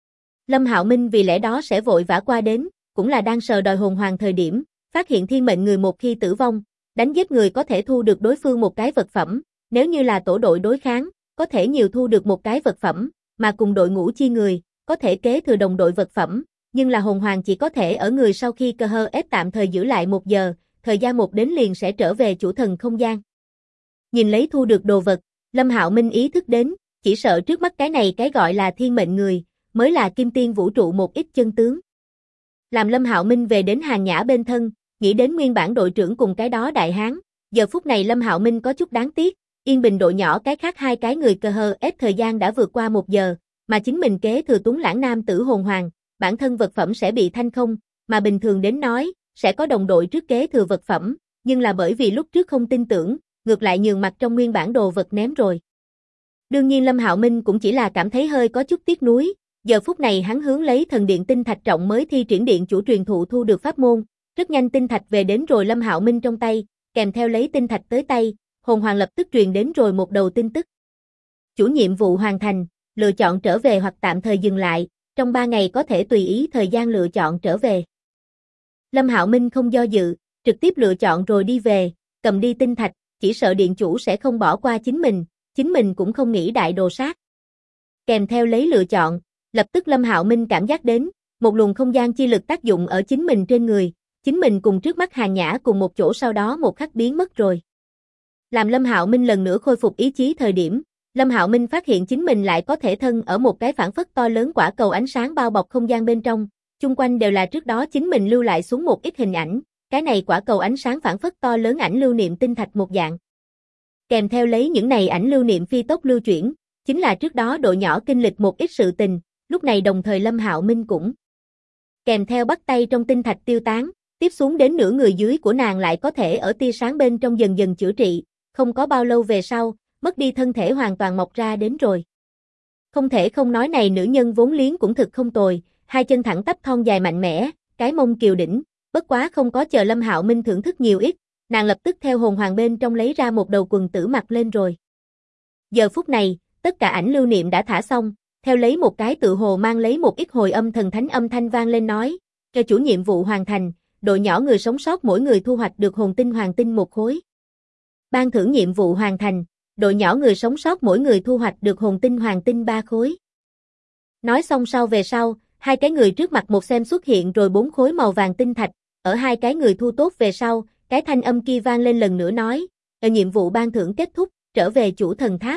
Lâm Hạo Minh vì lẽ đó sẽ vội vã qua đến, cũng là đang sờ đòi hồn hoàng thời điểm, phát hiện thiên mệnh người một khi tử vong, đánh giết người có thể thu được đối phương một cái vật phẩm, nếu như là tổ đội đối kháng, có thể nhiều thu được một cái vật phẩm, mà cùng đội ngũ chi người, có thể kế thừa đồng đội vật phẩm, nhưng là hồn hoàng chỉ có thể ở người sau khi ép tạm thời giữ lại 1 giờ, thời gian 1 đến liền sẽ trở về chủ thần không gian. Nhìn lấy thu được đồ vật, Lâm Hạo Minh ý thức đến, chỉ sợ trước mắt cái này cái gọi là thiên mệnh người, mới là kim tiên vũ trụ một ít chân tướng. Làm Lâm Hạo Minh về đến Hàn Nhã bên thân, nghĩ đến nguyên bản đội trưởng cùng cái đó đại hán, giờ phút này Lâm Hạo Minh có chút đáng tiếc, yên bình đội nhỏ cái khác 2 cái người ép thời gian đã vượt qua 1 giờ, mà chính mình kế thừa tuấn lãng nam tử hồn hoàng, bản thân vật phẩm sẽ bị thanh không, mà bình thường đến nói, sẽ có đồng đội trước kế thừa vật phẩm, nhưng là bởi vì lúc trước không tin tưởng, ngược lại nhường mặt trong nguyên bản đồ vật ném rồi. Đương nhiên Lâm Hạo Minh cũng chỉ là cảm thấy hơi có chút tiếc nuối, giờ phút này hắn hướng lấy thần điện tinh thạch trọng mới thi triển điện chủ truyền thụ thu được pháp môn, rất nhanh tinh thạch về đến rồi Lâm Hạo Minh trong tay, kèm theo lấy tinh thạch tới tay, hồn hoàng lập tức truyền đến rồi một đầu tin tức. Chủ nhiệm vụ hoàn thành, lựa chọn trở về hoặc tạm thời dừng lại, trong 3 ngày có thể tùy ý thời gian lựa chọn trở về. Lâm Hạo Minh không do dự, trực tiếp lựa chọn rồi đi về, cầm đi tinh thạch, chỉ sợ điện chủ sẽ không bỏ qua chính mình cũng không nghĩ đại đồ sát. Kèm theo lấy lựa chọn, lập tức Lâm Hạo Minh cảm giác đến, một luồng không gian chi lực tác dụng ở chính mình trên người, chính mình cùng trước mắt Hàn Nhã cùng một chỗ sau đó một khắc biến mất rồi. Làm Lâm Hạo Minh lần nữa khôi phục ý chí thời điểm, Lâm Hạo Minh phát hiện chính mình lại có thể thân ở một cái phản phất to lớn quả cầu ánh sáng bao bọc không gian bên trong, chung quanh đều là trước đó chính mình lưu lại xuống một ít hình ảnh, cái này quả cầu ánh sáng phản phất to lớn ảnh lưu niệm tinh thạch một dạng. Kèm theo lấy những này ảnh lưu niệm phi tốc lưu chuyển, chính là trước đó độ nhỏ kinh lịch một ít sự tình, lúc này đồng thời Lâm Hạo Minh cũng kèm theo bắt tay trong tinh thạch tiêu tán, tiếp xuống đến nửa người dưới của nàng lại có thể ở tia sáng bên trong dần dần chữa trị, không có bao lâu về sau, mất đi thân thể hoàn toàn mọc ra đến rồi. Không thể không nói này nữ nhân vốn liếng cũng thực không tồi, 2 chân thẳng tắp thon dài mạnh mẽ, cái mông kiều đỉnh, bất quá không có chờ Lâm Hạo Minh thưởng thức nhiều ít, nàng lập tức theo hồn hoàng bên trong lấy ra một đầu quần tử mặc lên rồi. Giờ phút này, tất cả ảnh lưu niệm đã thả xong, theo lấy một cái tự hồ mang lấy một ít hồi âm thần thánh âm thanh vang lên nói, cho chủ nhiệm vụ hoàn thành, đội nhỏ người sống sót mỗi người thu hoạch được hồn tinh hoàng tinh 1 khối. Ban thưởng nhiệm vụ hoàn thành, đội nhỏ người sống sót mỗi người thu hoạch được hồn tinh hoàng tinh 3 khối. Nói xong sau về sau, Hai cái người trước mặt một xem xuất hiện rồi 4 khối màu vàng tinh thạch, ở hai cái người thu tốt về sau, cái thanh âm kia vang lên lần nữa nói, nhiệm vụ ban thưởng kết thúc, trở về chủ thần tháp.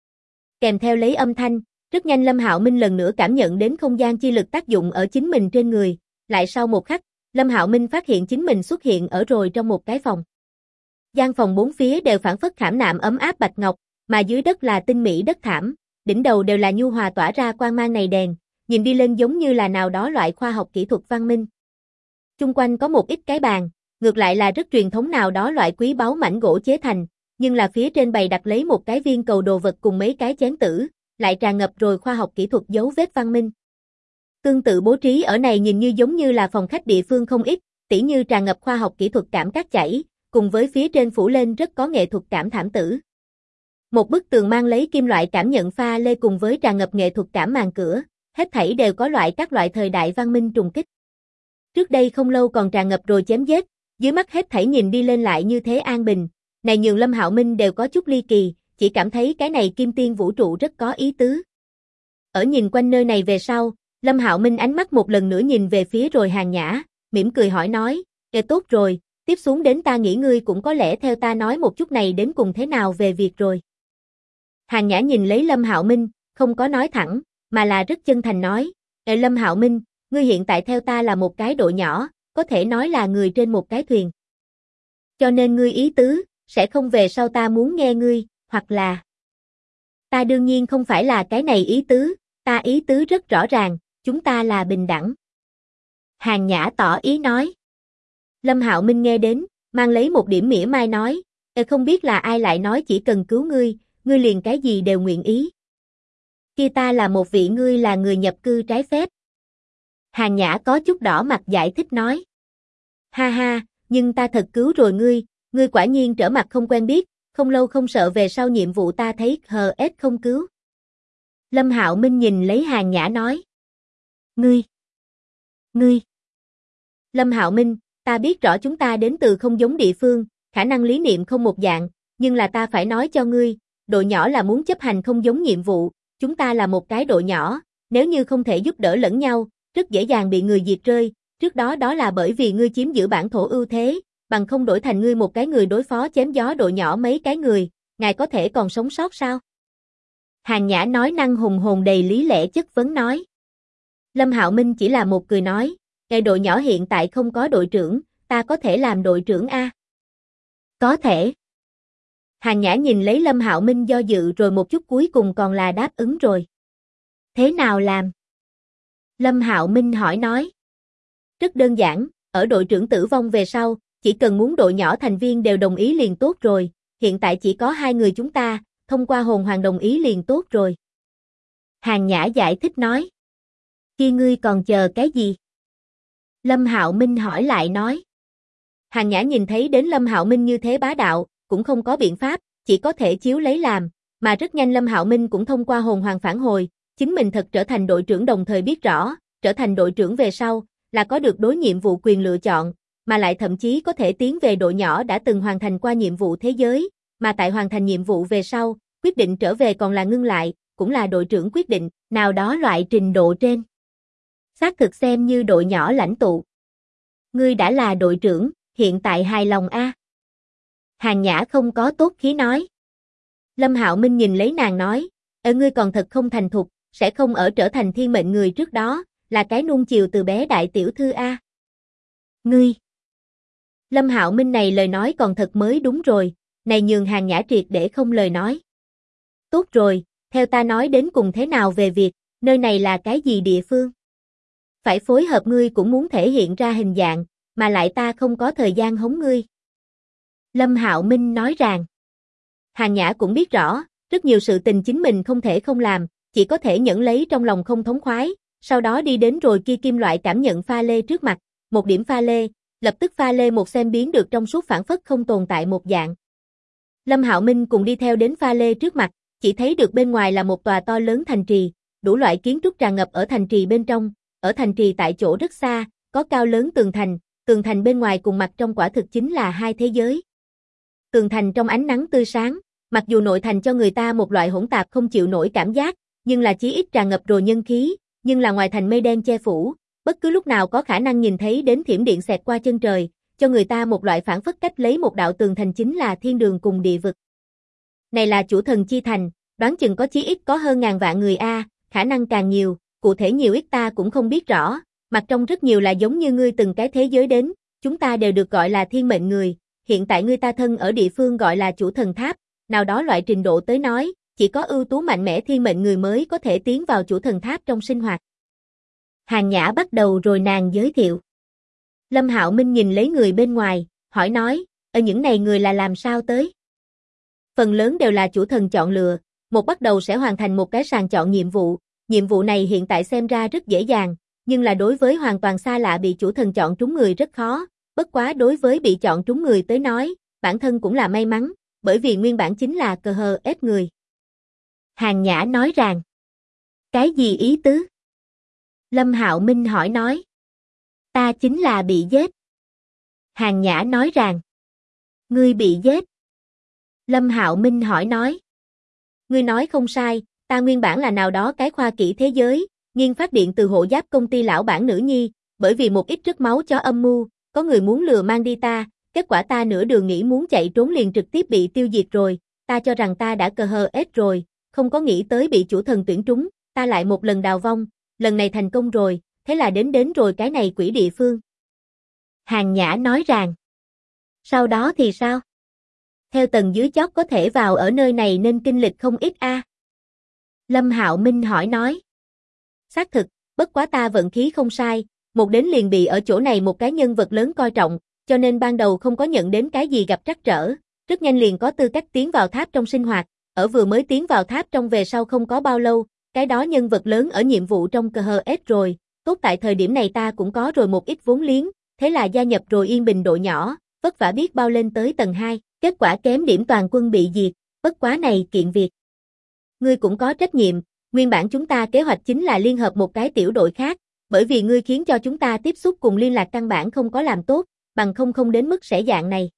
Kèm theo lấy âm thanh, rất nhanh Lâm Hạo Minh lần nữa cảm nhận đến không gian chi lực tác dụng ở chính mình trên người, lại sau một khắc, Lâm Hạo Minh phát hiện chính mình xuất hiện ở rồi trong một cái phòng. Gian phòng bốn phía đều phảng phất khảm nạm ấm áp bạch ngọc, mà dưới đất là tinh mỹ đất thảm, đỉnh đầu đều là nhu hòa tỏa ra quang mang này đèn, nhìn đi lên giống như là nào đó loại khoa học kỹ thuật văn minh. Chung quanh có một ít cái bàn, ngược lại là rất truyền thống nào đó loại quý báu mảnh gỗ chế thành, nhưng là phía trên bày đặt lấy một cái viên cầu đồ vật cùng mấy cái chén tử, lại tràn ngập rồi khoa học kỹ thuật dấu vết văn minh. Tương tự bố trí ở này nhìn như giống như là phòng khách địa phương không ít, tỉ như tràn ngập khoa học kỹ thuật cảm cát chảy, cùng với phía trên phủ lên rất có nghệ thuật cảm thảm tử. Một bức tường mang lấy kim loại cảm nhận pha lê cùng với tràn ngập nghệ thuật cảm màn cửa, hết thảy đều có các loại thời đại văn minh trùng kích. Trước đây không lâu còn tràn ngập rồi chém giết, dưới mắt hết thảy nhìn đi lên lại như thế an bình, này nhường Lâm Hạo Minh đều có chút ly kỳ, chỉ cảm thấy cái này kim tiên vũ trụ rất có ý tứ. Ở nhìn quanh nơi này về sau, Lâm Hạo Minh ánh mắt một lần nữa nhìn về phía rồi Hàn Nhã, mỉm cười hỏi nói, tốt rồi, tiếp xuống đến ta nghĩ ngươi cũng có lẽ theo ta nói một chút này đến cùng thế nào về việc rồi. Hàn Nhã nhìn lấy Lâm Hạo Minh, không có nói thẳng, mà là rất chân thành nói, Lâm Hạo Minh, ngươi hiện tại theo ta là một cái đội nhỏ, có thể nói là người trên một cái thuyền. Cho nên ngươi ý tứ, sẽ không về sau ta muốn nghe ngươi, hoặc là... Ta đương nhiên không phải là cái này ý tứ, ta ý tứ rất rõ ràng, chúng ta là bình đẳng. Hàn Nhã tỏ ý nói. Lâm Hạo Minh nghe đến, mang lấy một điểm mỉa mai nói, không biết là ai lại nói chỉ cần cứu ngươi, ngươi liền cái gì đều nguyện ý. Kia ta là một vị ngươi là người nhập cư trái phép. Hàn Nhã có chút đỏ mặt giải thích nói. Ha ha, nhưng ta thật cứu rồi ngươi quả nhiên trở mặt không quen biết, không lâu không sợ về sau nhiệm vụ ta thấy HS không cứu. Lâm Hạo Minh nhìn lấy Hàn Nhã nói. Ngươi. Lâm Hạo Minh, ta biết rõ chúng ta đến từ không giống địa phương, khả năng lý niệm không một dạng, nhưng là ta phải nói cho ngươi, đội nhỏ là muốn chấp hành không giống nhiệm vụ, chúng ta là một cái đội nhỏ, nếu như không thể giúp đỡ lẫn nhau, rất dễ dàng bị người diệt rơi, trước đó đó là bởi vì ngươi chiếm giữ bản thổ ưu thế, bằng không đổi thành ngươi một cái người đối phó chém gió đội nhỏ mấy cái người, ngài có thể còn sống sót sao? Hàn Nhã nói năng hùng hồn đầy lý lẽ chất vấn nói. Lâm Hạo Minh chỉ là một cười nói, ngài đội nhỏ hiện tại không có đội trưởng, ta có thể làm đội trưởng a? Có thể. Hàn Nhã nhìn lấy Lâm Hạo Minh do dự rồi một chút cuối cùng còn là đáp ứng rồi. Thế nào làm? Lâm Hạo Minh hỏi nói. Rất đơn giản, ở đội trưởng tử vong về sau, chỉ cần muốn đội nhỏ thành viên đều đồng ý liền tốt rồi, hiện tại chỉ có 2 người chúng ta, thông qua hồn hoàng đồng ý liền tốt rồi. Hàn Nhã giải thích nói. Kia ngươi còn chờ cái gì? Lâm Hạo Minh hỏi lại nói. Hàn Nhã nhìn thấy đến Lâm Hạo Minh như thế bá đạo, cũng không có biện pháp, chỉ có thể chiếu lấy làm, mà rất nhanh Lâm Hạo Minh cũng thông qua hồn hoàng phản hồi, chính mình thật trở thành đội trưởng đồng thời biết rõ, trở thành đội trưởng về sau, là có được đối nhiệm vụ quyền lựa chọn, mà lại thậm chí có thể tiến về đội nhỏ đã từng hoàn thành qua nhiệm vụ thế giới, mà tại hoàn thành nhiệm vụ về sau, quyết định trở về còn là ngưng lại, cũng là đội trưởng quyết định, nào đó loại trình độ trên. Xác thực xem như đội nhỏ lãnh tụ. Ngươi đã là đội trưởng, hiện tại hài lòng a? Hàn Nhã không có tốt khí nói. Lâm Hạo Minh nhìn lấy nàng nói, ngươi còn thật không thành thục, sẽ không ở trở thành thiên mệnh người trước đó, là cái nuông chiều từ bé đại tiểu thư a. Ngươi. Lâm Hạo Minh này lời nói còn thật mới đúng rồi, này nhường Hàn Nhã triệt để không lời nói. Tốt rồi, theo ta nói đến cùng thế nào về việc, nơi này là cái gì địa phương? Phải phối hợp ngươi cũng muốn thể hiện ra hình dạng, mà lại ta không có thời gian hống ngươi. Lâm Hạo Minh nói rằng. Hàn Nhã cũng biết rõ, rất nhiều sự tình chính mình không thể không làm, chỉ có thể nhẫn lấy trong lòng không thống khoái, sau đó đi đến rồi kia kim loại cảm nhận pha lê trước mặt, một điểm pha lê, lập tức pha lê một xem biến được trong suốt phản phất không tồn tại một dạng. Lâm Hạo Minh cùng đi theo đến pha lê trước mặt, chỉ thấy được bên ngoài là một tòa to lớn thành trì, đủ loại kiến trúc tràn ngập ở thành trì bên trong, ở thành trì tại chỗ rất xa, có cao lớn tường thành bên ngoài cùng mặt trong quả thực chính là hai thế giới. Tường thành trong ánh nắng tươi sáng, mặc dù nội thành cho người ta một loại hỗn tạp không chịu nổi cảm giác, nhưng là chí ít tràn ngập rồi nhân khí, nhưng là ngoài thành mây đen che phủ, bất cứ lúc nào có khả năng nhìn thấy đến thiểm điện xẹt qua chân trời, cho người ta một loại phản phất cách lấy một đạo tường thành chính là thiên đường cùng địa vực. Này là chủ thần chi thành, đoán chừng có chí ít có hơn ngàn vạn người khả năng càng nhiều, cụ thể nhiều ít ta cũng không biết rõ, mặt trong rất nhiều là giống như ngươi từng cái thế giới đến, chúng ta đều được gọi là thiên mệnh người, hiện tại ngươi ta thân ở địa phương gọi là chủ thần tháp, nào đó loại trình độ tới nói, chỉ có ưu tú mạnh mẽ thiên mệnh người mới có thể tiến vào chủ thần tháp trong sinh hoạt. Hàn Nhã bắt đầu rồi nàng giới thiệu. Lâm Hạo Minh nhìn lấy người bên ngoài, hỏi nói, những này người là làm sao tới? Phần lớn đều là chủ thần chọn lựa, một bắt đầu sẽ hoàn thành một cái sàng chọn nhiệm vụ này hiện tại xem ra rất dễ dàng, nhưng là đối với hoàn toàn xa lạ bị chủ thần chọn trúng người rất khó, bất quá đối với bị chọn trúng người tới nói, bản thân cũng là may mắn, bởi vì nguyên bản chính là cờ hờ ép người. Hàn Nhã nói rằng, cái gì ý tứ? Lâm Hạo Minh hỏi nói, ta chính là bị giết. Hàn Nhã nói rằng, ngươi bị giết. Lâm Hạo Minh hỏi nói, ngươi nói không sai, ta nguyên bản là nào đó cái khoa kỹ thế giới, nghiên phát điện từ hộ giáp công ty lão bản nữ nhi, bởi vì một ít rớt máu cho âm mưu, có người muốn lừa mang đi ta, kết quả ta nửa đường nghĩ muốn chạy trốn liền trực tiếp bị tiêu diệt rồi, ta cho rằng ta đã cờ hờ ết rồi, không có nghĩ tới bị chủ thần tuyển trúng, ta lại một lần đào vong, lần này thành công rồi, thế là đến rồi cái này quỷ địa phương. Hàn Nhã nói rằng, sau đó thì sao? Theo tầng dưới chót có thể vào ở nơi này nên kinh lịch không ít Lâm Hạo Minh hỏi nói. Xác thực, bất quá ta vận khí không sai, một đến liền bị ở chỗ này một cái nhân vật lớn coi trọng, cho nên ban đầu không có nhận đến cái gì gặp trắc trở, rất nhanh liền có tư cách tiến vào tháp trong sinh hoạt, ở vừa mới tiến vào tháp trong về sau không có bao lâu, cái đó nhân vật lớn ở nhiệm vụ trong cờ hờ ết rồi, tốt tại thời điểm này ta cũng có rồi một ít vốn liếng, thế là gia nhập rồi yên bình đội nhỏ, vất vả biết bao lên tới tầng 2, kết quả kém điểm toàn quân bị diệt, bất quá này kiện việc. Ngươi cũng có trách nhiệm, nguyên bản chúng ta kế hoạch chính là liên hợp một cái tiểu đội khác, bởi vì ngươi khiến cho chúng ta tiếp xúc cùng liên lạc căn bản không có làm tốt, bằng không đến mức sẽ dạng này.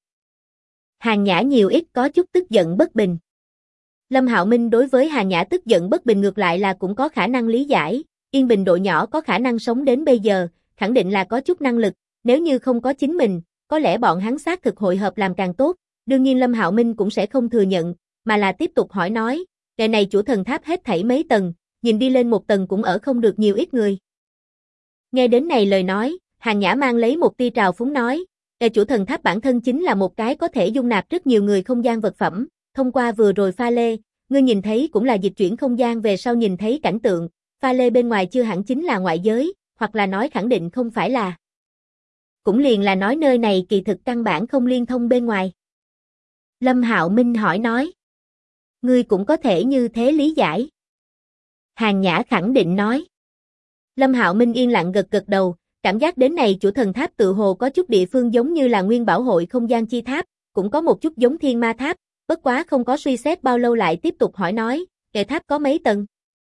Hàn Nhã nhiều ít có chút tức giận bất bình. Lâm Hạo Minh đối với Hàn Nhã tức giận bất bình ngược lại là cũng có khả năng lý giải, yên bình đội nhỏ có khả năng sống đến bây giờ, khẳng định là có chút năng lực, nếu như không có chính mình, có lẽ bọn hắn xác thực hội hợp làm càng tốt, đương nhiên Lâm Hạo Minh cũng sẽ không thừa nhận, mà là tiếp tục hỏi nói, ngày này chủ thần tháp hết thảy mấy tầng, nhìn đi lên một tầng cũng ở không được nhiều ít người. Nghe đến này lời nói, Hàn Nhã mang lấy một tia trào phúng nói, chủ thần tháp bản thân chính là một cái có thể dung nạp rất nhiều người không gian vật phẩm, thông qua vừa rồi pha lê, ngươi nhìn thấy cũng là dịch chuyển không gian về sau nhìn thấy cảnh tượng, pha lê bên ngoài chưa hẳn chính là ngoại giới, hoặc là nói khẳng định không phải là. Cũng liền là nói nơi này kỳ thực căn bản không liên thông bên ngoài. Lâm Hạo Minh hỏi nói, ngươi cũng có thể như thế lý giải. Hàn Nhã khẳng định nói. Lâm Hạo Minh yên lặng gật đầu, cảm giác đến này chủ thần tháp tự hồ có chút địa phương giống như là nguyên bảo hội không gian chi tháp, cũng có một chút giống thiên ma tháp, bất quá không có suy xét bao lâu lại tiếp tục hỏi nói, kệ tháp có mấy tầng?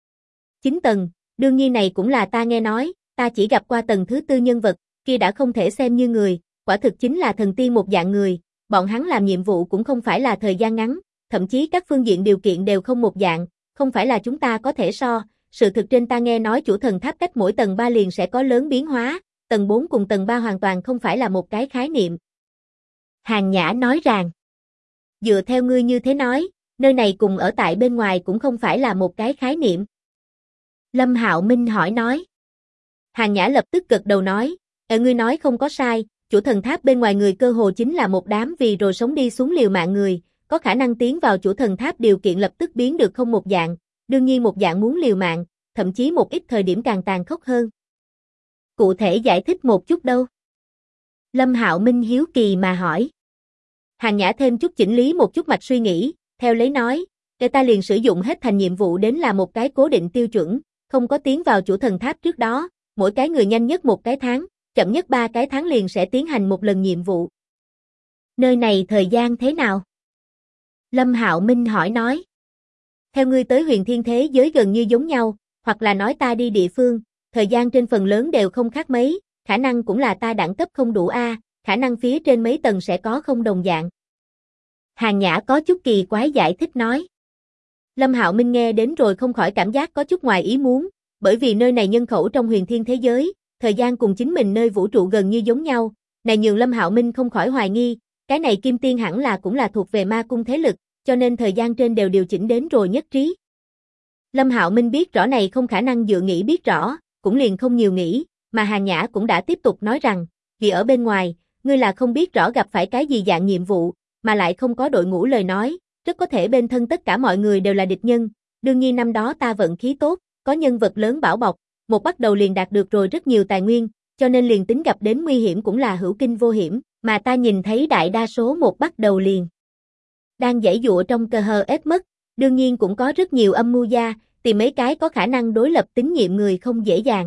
9 tầng, đương nhiên này cũng là ta nghe nói, ta chỉ gặp qua tầng thứ 4 nhân vật, kia đã không thể xem như người, quả thực chính là thần tiên một dạng người, bọn hắn làm nhiệm vụ cũng không phải là thời gian ngắn, thậm chí các phương diện điều kiện đều không một dạng, không phải là chúng ta có thể so, sự thực trên ta nghe nói chủ thần tháp cách mỗi tầng 3 liền sẽ có lớn biến hóa, tầng 4 cùng tầng 3 hoàn toàn không phải là một cái khái niệm. Hàn Nhã nói rằng, dựa theo ngươi như thế nói, nơi này cùng ở tại bên ngoài cũng không phải là một cái khái niệm. Lâm Hạo Minh hỏi nói. Hàn Nhã lập tức gật đầu nói, ngươi nói không có sai, chủ thần tháp bên ngoài người cơ hồ chính là một đám vì rồi sống đi xuống liều mạng người, có khả năng tiến vào chủ thần tháp điều kiện lập tức biến được không một dạng, đương nhiên một dạng muốn liều mạng, thậm chí một ít thời điểm càng tàn khốc hơn. Cụ thể giải thích một chút đâu? Lâm Hạo Minh hiếu kỳ mà hỏi. Hàn Nhã thêm chút chỉnh lý một chút mạch suy nghĩ, theo lấy nói, ta liền sử dụng hết thành nhiệm vụ đến là một cái cố định tiêu chuẩn, không có tiến vào chủ thần tháp trước đó, mỗi cái người nhanh nhất một cái tháng, chậm nhất 3 cái tháng liền sẽ tiến hành một lần nhiệm vụ. Nơi này thời gian thế nào? Lâm Hạo Minh hỏi nói. Theo ngươi tới huyền thiên thế giới gần như giống nhau, hoặc là nói ta đi địa phương, thời gian trên phần lớn đều không khác mấy, khả năng cũng là ta đẳng cấp không đủ khả năng phía trên mấy tầng sẽ có không đồng dạng. Hàn Nhã có chút kỳ quái giải thích nói. Lâm Hạo Minh nghe đến rồi không khỏi cảm giác có chút ngoài ý muốn, bởi vì nơi này nhân khẩu trong huyền thiên thế giới, thời gian cùng chính mình nơi vũ trụ gần như giống nhau, này nhường Lâm Hạo Minh không khỏi hoài nghi, cái này Kim Tiên hẳn là cũng là thuộc về ma cung thế lực, cho nên thời gian trên đều điều chỉnh đến rồi nhất trí. Lâm Hạo Minh biết rõ này không khả năng dựa nghĩ biết rõ, cũng liền không nhiều nghĩ, mà Hàn Nhã cũng đã tiếp tục nói rằng, vì ở bên ngoài, ngươi là không biết rõ gặp phải cái gì dạng nhiệm vụ, mà lại không có đội ngũ lời nói, rất có thể bên thân tất cả mọi người đều là địch nhân, đương nhiên năm đó ta vận khí tốt, có nhân vật lớn bảo bọc, một bắt đầu liền đạt được rồi rất nhiều tài nguyên, cho nên liền tính gặp đến nguy hiểm cũng là hữu kinh vô hiểm, mà ta nhìn thấy đại đa số một bắt đầu liền đang giãy giụa trong cơ hờ ép mất, đương nhiên cũng có rất nhiều âm mưu gia, tìm mấy cái có khả năng đối lập tín nhiệm người không dễ dàng.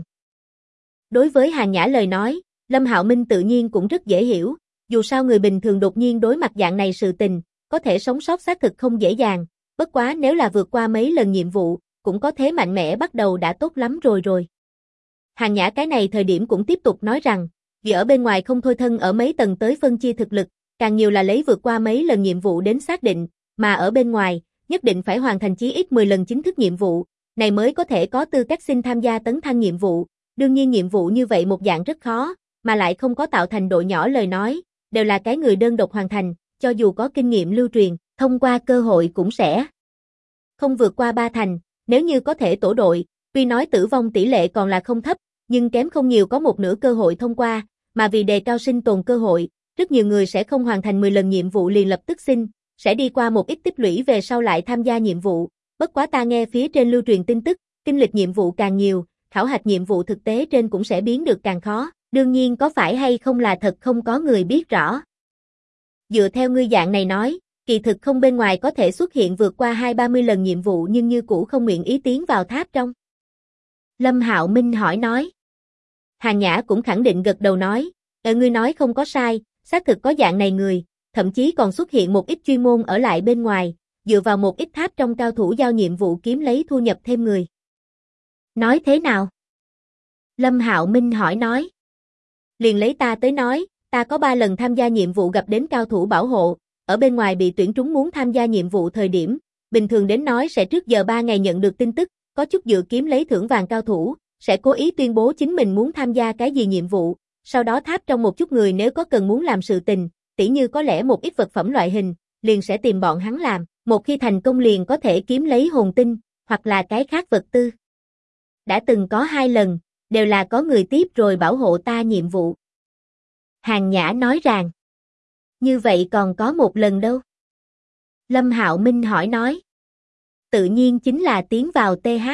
Đối với Hàn Nhã lời nói, Lâm Hạo Minh tự nhiên cũng rất dễ hiểu, dù sao người bình thường đột nhiên đối mặt dạng này sự tình, có thể sống sót xác thực không dễ dàng, bất quá nếu là vượt qua mấy lần nhiệm vụ, cũng có thế mạnh mẽ bắt đầu đã tốt lắm rồi. Hàn Nhã cái này thời điểm cũng tiếp tục nói rằng, vì ở bên ngoài không thôi thân ở mấy tầng tới phân chia thực lực, càng nhiều là lấy vượt qua mấy lần nhiệm vụ đến xác định, mà ở bên ngoài, nhất định phải hoàn thành chí ít 10 lần chính thức nhiệm vụ, này mới có thể có tư cách xin tham gia tấn thăng nhiệm vụ, đương nhiên nhiệm vụ như vậy một dạng rất khó, mà lại không có tạo thành đội nhỏ lời nói, đều là cái người đơn độc hoàn thành, cho dù có kinh nghiệm lưu truyền, thông qua cơ hội cũng sẽ không vượt qua 3 thành, nếu như có thể tổ đội, tuy nói tử vong tỷ lệ còn là không thấp, nhưng kém không nhiều có một nửa cơ hội thông qua, mà vì đề cao sinh tồn cơ hội, rất nhiều người sẽ không hoàn thành 10 lần nhiệm vụ liền lập tức xin, sẽ đi qua một ít tích lũy về sau lại tham gia nhiệm vụ, bất quá ta nghe phía trên lưu truyền tin tức, kinh lịch nhiệm vụ càng nhiều, khảo hạch nhiệm vụ thực tế trên cũng sẽ biến được càng khó, đương nhiên có phải hay không là thật không có người biết rõ. Dựa theo ngươi dạng này nói, kỳ thực không bên ngoài có thể xuất hiện vượt qua 20-30 lần nhiệm vụ nhưng như cũ không nguyện ý tiến vào tháp trong. Lâm Hạo Minh hỏi nói. Hàn Nhã cũng khẳng định gật đầu nói, ngươi nói không có sai, xác thực có dạng này người, thậm chí còn xuất hiện một ít chuyên môn ở lại bên ngoài, dựa vào một ít tháp trong cao thủ giao nhiệm vụ kiếm lấy thu nhập thêm người. Nói thế nào? Lâm Hạo Minh hỏi nói. Liền lấy ta tới nói, ta có 3 lần tham gia nhiệm vụ gặp đến cao thủ bảo hộ, ở bên ngoài bị tuyển trúng muốn tham gia nhiệm vụ thời điểm, bình thường đến nói sẽ trước giờ 3 ngày nhận được tin tức, có chút dự kiếm lấy thưởng vàng cao thủ, sẽ cố ý tuyên bố chính mình muốn tham gia cái gì nhiệm vụ, sau đó tháp trong một chút người nếu có cần muốn làm sự tình, tỉ như có lẽ một ít vật phẩm loại hình, liền sẽ tìm bọn hắn làm, một khi thành công liền có thể kiếm lấy hồn tinh, hoặc là cái khác vật tư. Đã từng có 2 lần, đều là có người tiếp rồi bảo hộ ta nhiệm vụ. Hàn Nhã nói rằng, như vậy còn có một lần đâu? Lâm Hạo Minh hỏi nói. Tự nhiên chính là tiến vào TH.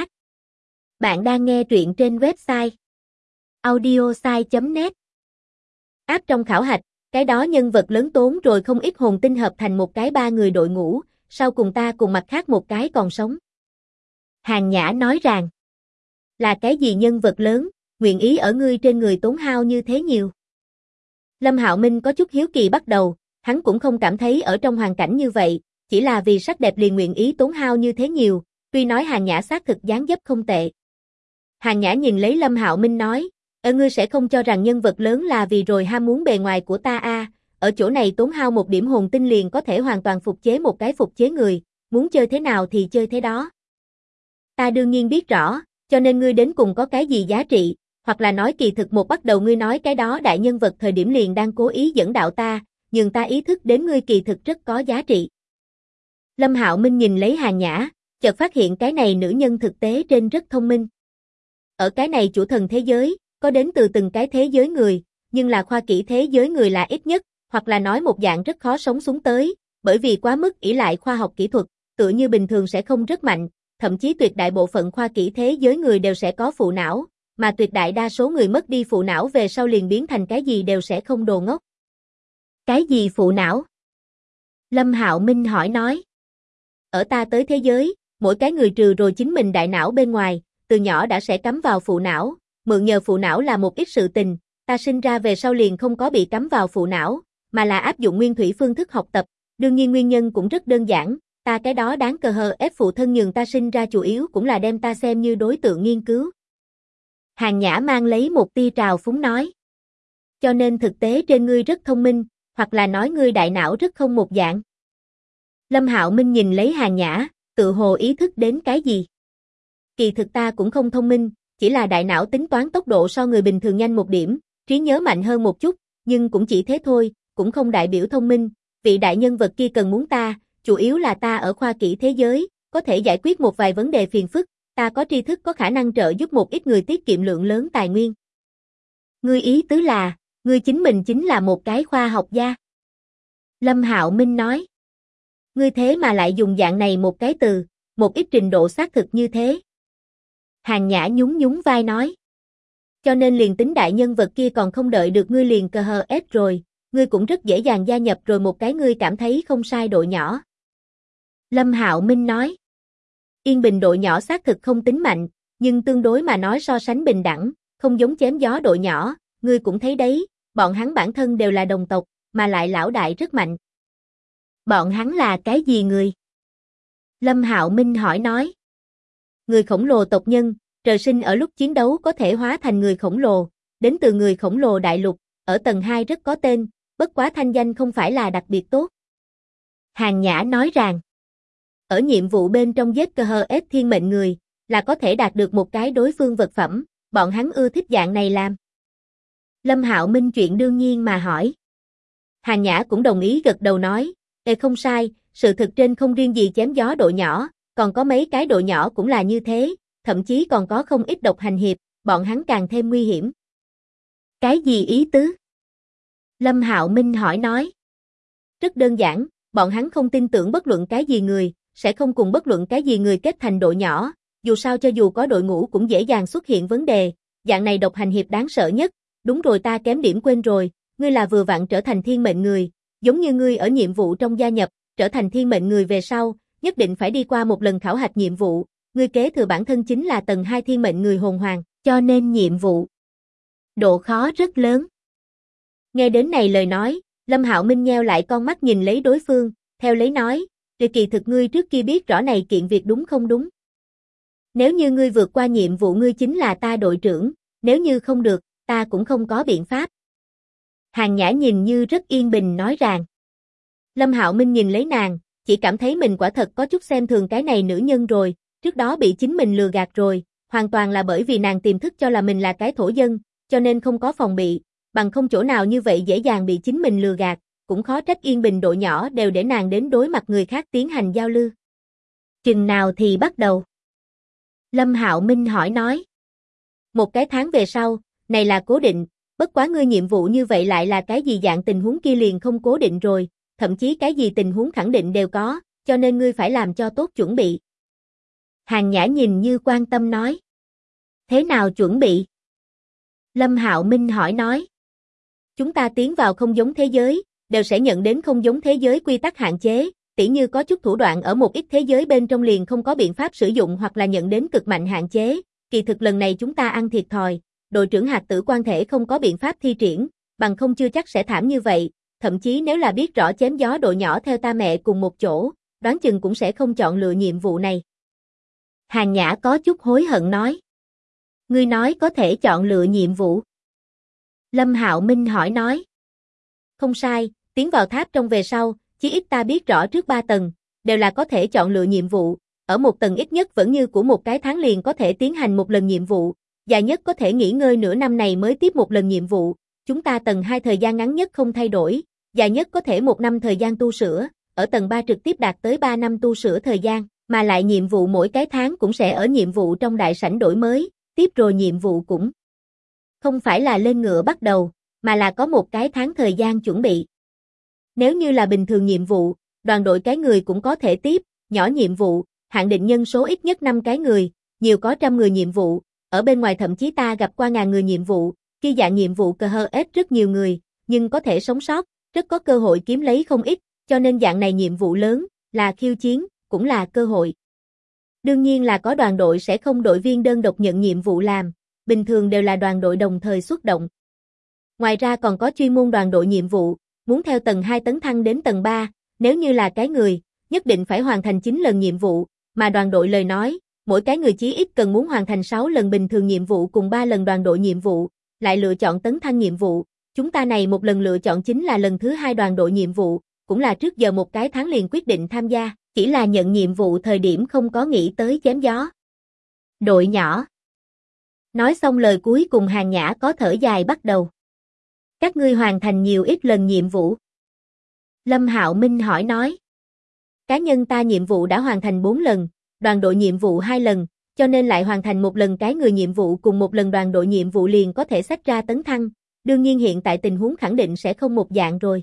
Bạn đang nghe truyện trên website audiosai.net. Áp trong khảo hạch, cái đó nhân vật lớn tốn rồi không ít hồn tinh hợp thành một cái 3 người đội ngũ, sau cùng ta cùng mặt khác một cái còn sống. Hàn Nhã nói rằng, là cái gì nhân vật lớn, nguyện ý ở ngươi trên người tốn hao như thế nhiều. Lâm Hạo Minh có chút hiếu kỳ bắt đầu, hắn cũng không cảm thấy ở trong hoàn cảnh như vậy, chỉ là vì sắc đẹp liền nguyện ý tốn hao như thế nhiều, tuy nói Hàn Nhã xác thực dáng dấp không tệ. Hàn Nhã nhìn lấy Lâm Hạo Minh nói, ngươi sẽ không cho rằng nhân vật lớn là vì rồi ham muốn bề ngoài của ta ở chỗ này tốn hao một điểm hồn tinh liền có thể hoàn toàn phục chế một cái phục chế người, muốn chơi thế nào thì chơi thế đó. Ta đương nhiên biết rõ, cho nên ngươi đến cùng có cái gì giá trị, hoặc là nói kỳ thực một bắt đầu ngươi nói cái đó đại nhân vật thời điểm liền đang cố ý dẫn đạo ta, nhưng ta ý thức đến ngươi kỳ thực rất có giá trị. Lâm Hạo Minh nhìn lấy Hàn Nhã, chợt phát hiện cái này nữ nhân thực tế trên rất thông minh. Ở cái này chủ thần thế giới, có đến từ từng cái thế giới người, nhưng là khoa kỹ thế giới người là ít nhất, hoặc là nói một dạng rất khó sống xuống tới, bởi vì quá mức ỷ lại khoa học kỹ thuật, tựa như bình thường sẽ không rất mạnh, thậm chí tuyệt đại bộ phận khoa kỹ thế giới người đều sẽ có phụ não, mà tuyệt đại đa số người mất đi phụ não về sau liền biến thành cái gì đều sẽ không đồ ngốc. Cái gì phụ não? Lâm Hạo Minh hỏi nói. Ở ta tới thế giới, mỗi cái người trừ rồi chính mình đại não bên ngoài, từ nhỏ đã sẽ cắm vào phụ não, mượn nhờ phụ não là một ít sự tình, ta sinh ra về sau liền không có bị cắm vào phụ não, mà là áp dụng nguyên thủy phương thức học tập, đương nhiên nguyên nhân cũng rất đơn giản, ta cái đó đáng cờ hờ ép phụ thân nhường ta sinh ra chủ yếu cũng là đem ta xem như đối tượng nghiên cứu. Hàn Nhã mang lấy một tia trào phúng nói. Cho nên thực tế trên ngươi rất thông minh, hoặc là nói ngươi đại não rất không một dạng. Lâm Hạo Minh nhìn lấy Hàn Nhã, tự hồ ý thức đến cái gì. Kỳ thực ta cũng không thông minh, chỉ là đại não tính toán tốc độ so người bình thường nhanh một điểm, trí nhớ mạnh hơn một chút, nhưng cũng chỉ thế thôi, cũng không đại biểu thông minh, vị đại nhân vật kia cần muốn ta, chủ yếu là ta ở khoa kỹ thế giới, có thể giải quyết một vài vấn đề phiền phức, ta có tri thức có khả năng trợ giúp một ít người tiết kiệm lượng lớn tài nguyên. Ngươi ý tứ là, ngươi chính mình chính là một cái khoa học gia. Lâm Hạo Minh nói. Ngươi thế mà lại dùng dạng này một cái từ, một ít trình độ xác thực như thế. Hàn Nhã nhún nhún vai nói. Cho nên liền tính đại nhân vật kia còn không đợi được ngươi liền cờ hờ ép rồi, ngươi cũng rất dễ dàng gia nhập rồi một cái ngươi cảm thấy không sai độ nhỏ. Lâm Hạo Minh nói. Yên bình độ nhỏ xác thực không tính mạnh, nhưng tương đối mà nói so sánh bình đẳng, không giống chém gió độ nhỏ, ngươi cũng thấy đấy, bọn hắn bản thân đều là đồng tộc, mà lại lão đại rất mạnh. Bọn hắn là cái gì người? Lâm Hạo Minh hỏi nói. Người khổng lồ tộc nhân, trời sinh ở lúc chiến đấu có thể hóa thành người khổng lồ, đến từ người khổng lồ đại lục, ở tầng 2 rất có tên, bất quá thanh danh không phải là đặc biệt tốt. Hàn Nhã nói rằng, ở nhiệm vụ bên trong giết cơ hờ ép thiên mệnh người, là có thể đạt được một cái đối phương vật phẩm, bọn hắn ưa thích dạng này làm. Lâm Hạo Minh chuyện đương nhiên mà hỏi. Hàn Nhã cũng đồng ý gật đầu nói, không sai, sự thực trên không riêng gì chém gió độ nhỏ, còn có mấy cái độ nhỏ cũng là như thế, thậm chí còn có không ít độc hành hiệp, bọn hắn càng thêm nguy hiểm. Cái gì ý tứ? Lâm Hạo Minh hỏi nói. Rất đơn giản, bọn hắn không tin tưởng bất luận cái gì người, sẽ không cùng bất luận cái gì người kết thành độ nhỏ, dù sao cho dù có đội ngũ cũng dễ dàng xuất hiện vấn đề, dạng này độc hành hiệp đáng sợ nhất, đúng rồi ta kém điểm quên rồi, ngươi là vừa vặn trở thành thiên mệnh người, giống như ngươi ở nhiệm vụ trong gia nhập, trở thành thiên mệnh người về sau, nhất định phải đi qua một lần khảo hạch nhiệm vụ, ngươi kế thừa bản thân chính là tầng 2 thiên mệnh người hồn hoàng, cho nên nhiệm vụ độ khó rất lớn. Nghe đến này lời nói, Lâm Hạo Minh nheo lại con mắt nhìn lấy đối phương, theo lấy nói, kỳ thực ngươi trước kia biết rõ này kiện việc đúng không đúng? Nếu như ngươi vượt qua nhiệm vụ ngươi chính là ta đội trưởng, nếu như không được, ta cũng không có biện pháp. Hàn Nhã nhìn như rất yên bình nói rằng. Lâm Hạo Minh nhìn lấy nàng, chỉ cảm thấy mình quả thật có chút xem thường cái này nữ nhân rồi, trước đó bị chính mình lừa gạt rồi, hoàn toàn là bởi vì nàng tiềm thức cho là mình là cái thổ dân, cho nên không có phòng bị, bằng không chỗ nào như vậy dễ dàng bị chính mình lừa gạt, cũng khó trách yên bình độ nhỏ đều để nàng đến đối mặt người khác tiến hành giao lưu. Chừng nào thì bắt đầu? Lâm Hạo Minh hỏi nói. Một cái tháng về sau, này là cố định, bất quá ngươi nhiệm vụ như vậy lại là cái gì dạng tình huống kia liền không cố định rồi, thậm chí cái gì tình huống khẳng định đều có, cho nên ngươi phải làm cho tốt chuẩn bị. Hàn Nhã nhìn như quan tâm nói. Thế nào chuẩn bị? Lâm Hạo Minh hỏi nói. Chúng ta tiến vào không giống thế giới, đều sẽ nhận đến không giống thế giới quy tắc hạn chế, tỉ như có chút thủ đoạn ở một ít thế giới bên trong liền không có biện pháp sử dụng hoặc là nhận đến cực mạnh hạn chế, kỳ thực lần này chúng ta ăn thiệt thòi, đội trưởng hạt tử quan thể không có biện pháp thi triển, bằng không chưa chắc sẽ thảm như vậy, thậm chí nếu là biết rõ chém gió độ nhỏ theo ta mẹ cùng một chỗ, đoán chừng cũng sẽ không chọn lựa nhiệm vụ này. Hàn Nhã có chút hối hận nói. Ngươi nói có thể chọn lựa nhiệm vụ. Lâm Hạo Minh hỏi nói. Không sai, tiến vào tháp trong về sau, chí ít ta biết rõ trước 3 tầng, đều là có thể chọn lựa nhiệm vụ, ở một tầng ít nhất vẫn như của một cái tháng liền có thể tiến hành một lần nhiệm vụ, dài nhất có thể nghỉ ngơi nửa năm này mới tiếp một lần nhiệm vụ, chúng ta tầng 2 thời gian ngắn nhất không thay đổi, dài nhất có thể 1 năm thời gian tu sửa, ở tầng 3 trực tiếp đạt tới 3 năm tu sửa thời gian, mà lại nhiệm vụ mỗi cái tháng cũng sẽ ở nhiệm vụ trong đại sảnh đổi mới, tiếp rồi nhiệm vụ cũng không phải là lên ngựa bắt đầu, mà là có một cái tháng thời gian chuẩn bị. Nếu như là bình thường nhiệm vụ, đoàn đội cái người cũng có thể tiếp, nhỏ nhiệm vụ, hạn định nhân số ít nhất 5 cái người, nhiều có 100 người nhiệm vụ, ở bên ngoài thậm chí ta gặp qua 1000 người nhiệm vụ, khi dạng nhiệm vụ cờ hờ ết rất nhiều người, nhưng có thể sống sót, rất có cơ hội kiếm lấy không ít, cho nên dạng này nhiệm vụ lớn, là khiêu chiến, cũng là cơ hội. Đương nhiên là có đoàn đội sẽ không đội viên đơn độc nhận nhiệm vụ làm, bình thường đều là đoàn đội đồng thời xuất động. Ngoài ra còn có chuyên môn đoàn đội nhiệm vụ, muốn theo tầng 2 tấn thăng đến tầng 3, nếu như là cái người, nhất định phải hoàn thành 9 lần nhiệm vụ, mà đoàn đội lời nói, mỗi cái người chí ít cần muốn hoàn thành 6 lần bình thường nhiệm vụ cùng 3 lần đoàn đội nhiệm vụ, lại lựa chọn tấn thăng nhiệm vụ. Chúng ta này một lần lựa chọn chính là lần thứ 2 đoàn đội nhiệm vụ, cũng là trước giờ một cái tháng liền quyết định tham gia, chỉ là nhận nhiệm vụ thời điểm không có nghĩ tới chém gió. Đội nhỏ. Nói xong lời cuối cùng Hàn Nhã có thở dài bắt đầu. Các ngươi hoàn thành nhiều ít lần nhiệm vụ? Lâm Hạo Minh hỏi nói. Cá nhân ta nhiệm vụ đã hoàn thành 4 lần, đoàn đội nhiệm vụ 2 lần, cho nên lại hoàn thành một lần cái người nhiệm vụ cùng một lần đoàn đội nhiệm vụ liền có thể xách ra tấn thăng, đương nhiên hiện tại tình huống khẳng định sẽ không một dạng rồi.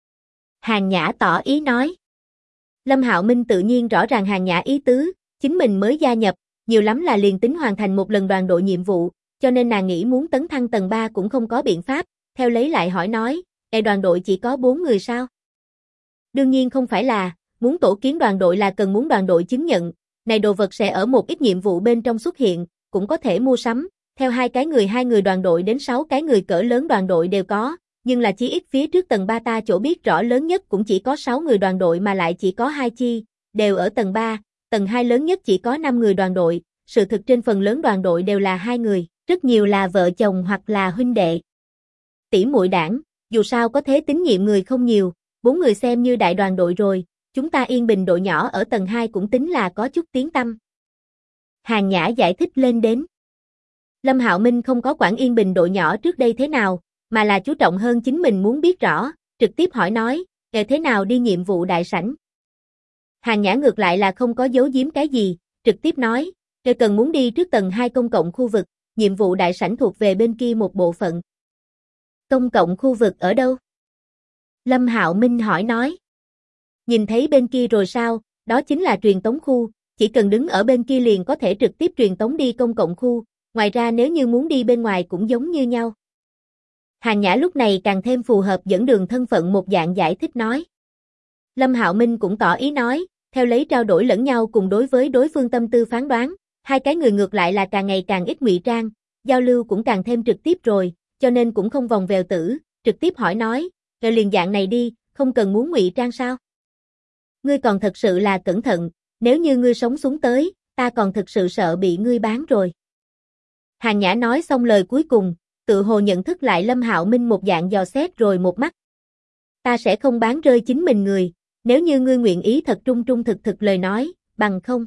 Hàn Nhã tỏ ý nói. Lâm Hạo Minh tự nhiên rõ ràng Hàn Nhã ý tứ, chính mình mới gia nhập, nhiều lắm là liền tính hoàn thành một lần đoàn đội nhiệm vụ, cho nên nàng nghĩ muốn tấn thăng tầng 3 cũng không có biện pháp, theo lấy lại hỏi nói, đoàn đội chỉ có 4 người sao? Đương nhiên không phải là, muốn tổ kiến đoàn đội là cần muốn đoàn đội chứng nhận, này đồ vật sẽ ở một ít nhiệm vụ bên trong xuất hiện, cũng có thể mua sắm, theo 2 người đoàn đội đến 6 cái người cỡ lớn đoàn đội đều có, nhưng là chí ít phía trước tầng 3 ta chỗ biết rõ lớn nhất cũng chỉ có 6 người đoàn đội mà lại chỉ có 2 chi, đều ở tầng 3, tầng 2 lớn nhất chỉ có 5 người đoàn đội, sự thực trên phần lớn đoàn đội đều là 2 người, rất nhiều là vợ chồng hoặc là huynh đệ. Tỷ muội đảng, dù sao có thế tín nhiệm người không nhiều, 4 người xem như đại đoàn đội rồi, chúng ta Yên Bình đội nhỏ ở tầng 2 cũng tính là có chút tiếng tăm. Hàn Nhã giải thích lên đến. Lâm Hạo Minh không có quản Yên Bình đội nhỏ trước đây thế nào, mà là chú trọng hơn chính mình muốn biết rõ, trực tiếp hỏi nói, thế nào đi nhiệm vụ đại sảnh. Hàn Nhã ngược lại là không có giấu giếm cái gì, trực tiếp nói, cần muốn đi trước tầng 2 công cộng khu vực, nhiệm vụ đại sảnh thuộc về bên kia một bộ phận. Công cộng khu vực ở đâu? Lâm Hạo Minh hỏi nói. Nhìn thấy bên kia rồi sao, đó chính là truyền tống khu, chỉ cần đứng ở bên kia liền có thể trực tiếp truyền tống đi công cộng khu, ngoài ra nếu như muốn đi bên ngoài cũng giống như nhau. Hàn Nhã lúc này càng thêm phù hợp dẫn đường thân phận một dạng giải thích nói. Lâm Hạo Minh cũng tỏ ý nói, theo lấy trao đổi lẫn nhau cùng đối với đối phương tâm tư phán đoán, 2 cái người ngược lại là càng ngày càng ít ngụy trang, giao lưu cũng càng thêm trực tiếp rồi, cho nên cũng không vòng vèo tử, trực tiếp hỏi nói, rồi liền dạng này đi, không cần muốn ngụy trang sao? Ngươi còn thật sự là cẩn thận, nếu như ngươi sống xuống tới, ta còn thực sự sợ bị ngươi bán rồi. Hàn Nhã nói xong lời cuối cùng, tự hồ nhận thức lại Lâm Hạo Minh một dạng dò xét rồi một mắt. Ta sẽ không bán rơi chính mình người, nếu như ngươi nguyện ý thật trung trung thực lời nói, bằng không.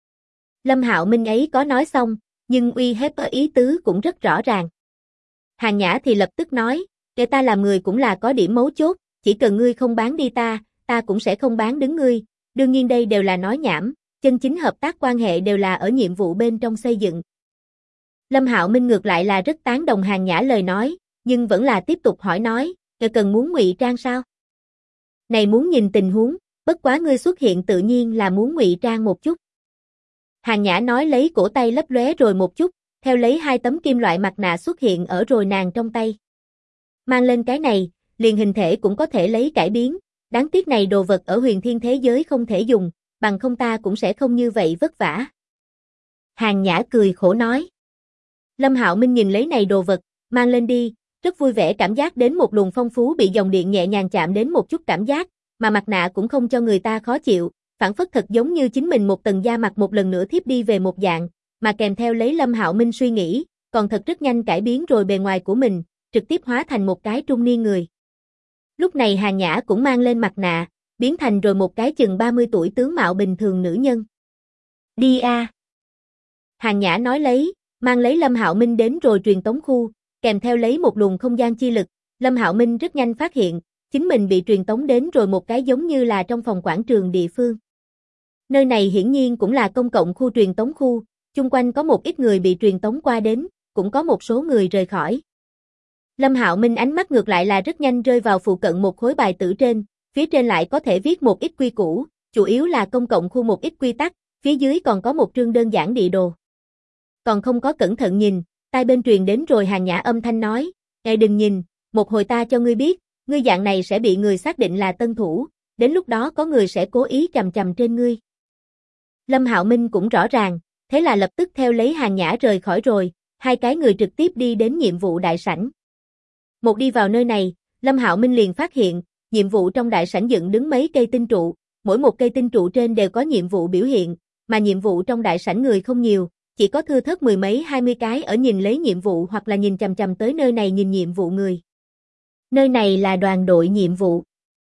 Lâm Hạo Minh ấy có nói xong, nhưng uy hiếp ở ý tứ cũng rất rõ ràng. Hàn Nhã thì lập tức nói, để ta làm người cũng là có điểm mấu chốt, chỉ cần ngươi không bán đi ta cũng sẽ không bán đứng ngươi, đương nhiên đây đều là nói nhảm, chân chính hợp tác quan hệ đều là ở nhiệm vụ bên trong xây dựng. Lâm Hạo Minh ngược lại là rất tán đồng Hàn Nhã lời nói, nhưng vẫn là tiếp tục hỏi nói, cần muốn ngụy trang sao? Này muốn nhìn tình huống, bất quá ngươi xuất hiện tự nhiên là muốn ngụy trang một chút. Hàn Nhã nói lấy cổ tay lấp lóe rồi một chút, theo lấy 2 tấm kim loại mặt nạ xuất hiện ở rồi nàng trong tay. Mang lên cái này, liền hình thể cũng có thể lấy cải biến, đáng tiếc này đồ vật ở huyền thiên thế giới không thể dùng, bằng không ta cũng sẽ không như vậy vất vả. Hàn Nhã cười khổ nói. Lâm Hạo Minh nhìn lấy này đồ vật, mang lên đi, rất vui vẻ cảm giác đến một luồng phong phú bị dòng điện nhẹ nhàng chạm đến một chút cảm giác, mà mặt nạ cũng không cho người ta khó chịu, phản phất thật giống như chính mình một tầng da mặt một lần nữa thiếp đi về một dạng, mà kèm theo lấy Lâm Hạo Minh suy nghĩ, còn thật rất nhanh cải biến rồi bề ngoài của mình, trực tiếp hóa thành một cái trung niên người. Lúc này Hàn Nhã cũng mang lên mặt nạ, biến thành rồi một cái chừng 30 tuổi tướng mạo bình thường nữ nhân. Đi a. Hàn Nhã nói lấy, mang lấy Lâm Hạo Minh đến rồi truyền tống khu, kèm theo lấy một luồng không gian chi lực, Lâm Hạo Minh rất nhanh phát hiện, chính mình bị truyền tống đến rồi một cái giống như là trong phòng quảng trường địa phương. Nơi này hiển nhiên cũng là công cộng khu truyền tống khu, chung quanh có một ít người bị truyền tống qua đến, cũng có một số người rời khỏi. Lâm Hạo Minh ánh mắt ngược lại là rất nhanh rơi vào phụ cận một khối bài tử trên, phía trên lại có thể viết một ít quy củ, chủ yếu là công cộng khu một ít quy tắc, phía dưới còn có một trương đơn giản địa đồ. Còn không có cẩn thận nhìn, tai bên truyền đến rồi Hàn Nhã âm thanh nói, đừng nhìn, một hồi ta cho ngươi biết, ngươi dạng này sẽ bị người xác định là tân thủ, đến lúc đó có người sẽ cố ý chằm chằm trên ngươi. Lâm Hạo Minh cũng rõ ràng, thế là lập tức theo lấy Hàn Nhã rời khỏi rồi, 2 cái người trực tiếp đi đến nhiệm vụ đại sảnh. Một đi vào nơi này, Lâm Hạo Minh liền phát hiện, nhiệm vụ trong đại sảnh dựng đứng mấy cây tinh trụ, mỗi một cây tinh trụ trên đều có nhiệm vụ biểu hiện, mà nhiệm vụ trong đại sảnh người không nhiều, chỉ có thưa thớt 10 mấy 20 cái ở nhìn lấy nhiệm vụ hoặc là nhìn chằm chằm tới nơi này nhìn nhiệm vụ người. Nơi này là đoàn đội nhiệm vụ.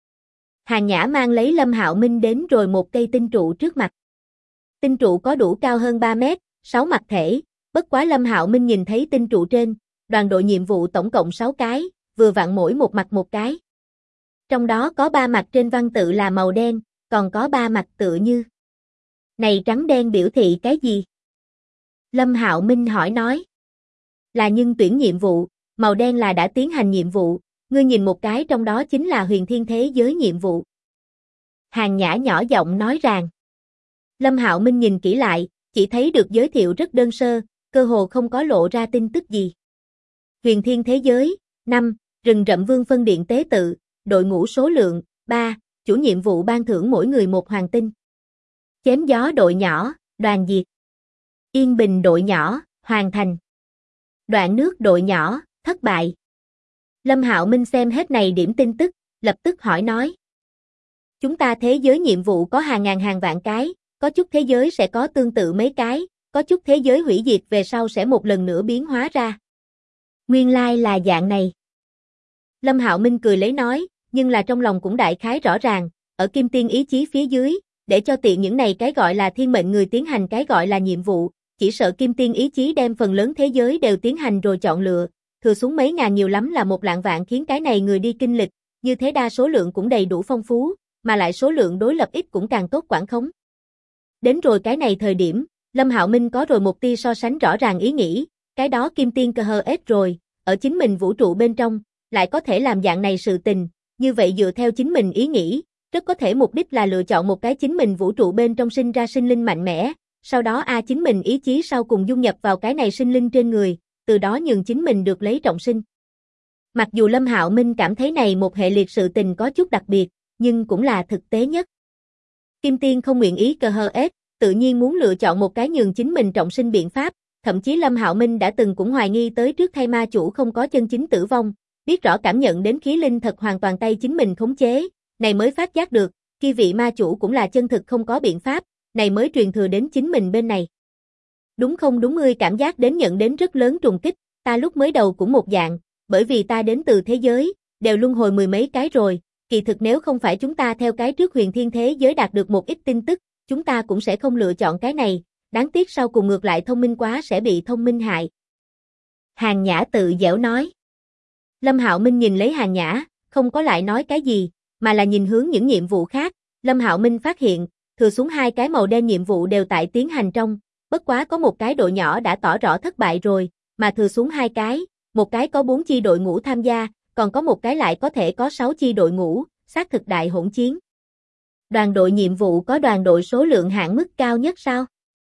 Hàn Nhã mang lấy Lâm Hạo Minh đến rồi một cây tinh trụ trước mặt. Tinh trụ có đủ cao hơn 3 mét, 6 mặt thể, Bất quá Lâm Hạo Minh nhìn thấy tinh trụ trên, đoàn đội nhiệm vụ tổng cộng 6 cái, vừa vặn mỗi một mặt một cái. Trong đó có 3 mặt trên văn tự là màu đen, còn có 3 mặt tựa như. Này trắng đen biểu thị cái gì? Lâm Hạo Minh hỏi nói. Là nhân tuyển nhiệm vụ, màu đen là đã tiến hành nhiệm vụ, ngươi nhìn một cái trong đó chính là huyền thiên thế giới nhiệm vụ. Hàng Nhã nhỏ giọng nói rằng. Lâm Hạo Minh nhìn kỹ lại, chỉ thấy được giới thiệu rất đơn sơ, cơ hồ không có lộ ra tin tức gì. Huyền thiên thế giới, 5, rừng rậm vương phân điện tế tự, đội ngũ số lượng, 3, chủ nhiệm vụ ban thưởng mỗi người một hoàng tinh. Chém gió đội nhỏ, đoàn diệt. Yên bình đội nhỏ, hoàn thành. Đoạn nước đội nhỏ, thất bại. Lâm Hạo Minh xem hết này điểm tin tức, lập tức hỏi nói. Chúng ta thế giới nhiệm vụ có hàng ngàn hàng vạn cái, có chút thế giới sẽ có tương tự mấy cái, có chút thế giới hủy diệt về sau sẽ một lần nữa biến hóa ra. Nguyên lai là dạng này. Lâm Hạo Minh cười lấy nói, nhưng là trong lòng cũng đại khái rõ ràng, ở kim tiên ý chí phía dưới, để cho tiện những này cái gọi là thiên mệnh người tiến hành cái gọi là nhiệm vụ, chỉ sợ kim tiên ý chí đem phần lớn thế giới đều tiến hành rồi chọn lựa, thừa xuống mấy ngàn nhiều lắm là 1 lạng vạn khiến cái này người đi kinh lịch, như thế đa số lượng cũng đầy đủ phong phú, mà lại số lượng đối lập ít cũng càng tốt quản khống. Đến rồi cái này thời điểm, Lâm Hạo Minh có rồi một tia so sánh rõ ràng ý nghĩ, cái đó kim tiên cơ hơ ết rồi, ở chính mình vũ trụ bên trong, lại có thể làm dạng này sự tình, như vậy dựa theo chính mình ý nghĩ, rất có thể mục đích là lựa chọn một cái chính mình vũ trụ bên trong sinh ra sinh linh mạnh mẽ, sau đó chính mình ý chí sau cùng dung nhập vào cái này sinh linh trên người, từ đó nhường chính mình được lấy trọng sinh. Mặc dù Lâm Hạo Minh cảm thấy này một hệ liệt sự tình có chút đặc biệt, nhưng cũng là thực tế nhất. Kim Tiên không nguyện ý cơ hơ ết, tự nhiên muốn lựa chọn một cái nhường chính mình trọng sinh biện pháp, thậm chí Lâm Hạo Minh đã từng cũng hoài nghi tới trước thay ma chủ không có chân chính tử vong, biết rõ cảm nhận đến khí linh thật hoàn toàn tay chính mình khống chế, này mới phát giác được, khi vị ma chủ cũng là chân thực không có biện pháp, này mới truyền thừa đến chính mình bên này. Đúng không đúng, ngươi cảm giác đến nhận đến rất lớn trùng kích, ta lúc mới đầu cũng một dạng, bởi vì ta đến từ thế giới, đều luân hồi 10 mấy cái rồi, kỳ thực nếu không phải chúng ta theo cái trước huyền thiên thế giới đạt được một ít tin tức, chúng ta cũng sẽ không lựa chọn cái này, đáng tiếc sau cùng ngược lại thông minh quá sẽ bị thông minh hại. Hàng Nhã tự giễu nói. Lâm Hạo Minh nhìn lấy Hàng Nhã, không có lại nói cái gì, mà là nhìn hướng những nhiệm vụ khác, Lâm Hạo Minh phát hiện, thừa xuống 2 cái màu đen nhiệm vụ đều tại tiến hành trong, bất quá có một cái đội nhỏ đã tỏ rõ thất bại rồi, mà thừa xuống 2 cái, một cái có 4 chi đội ngũ tham gia, còn có một cái lại có thể có 6 chi đội ngũ, xác thực đại hỗn chiến. Đoàn đội nhiệm vụ có đoàn đội số lượng hạn mức cao nhất sao?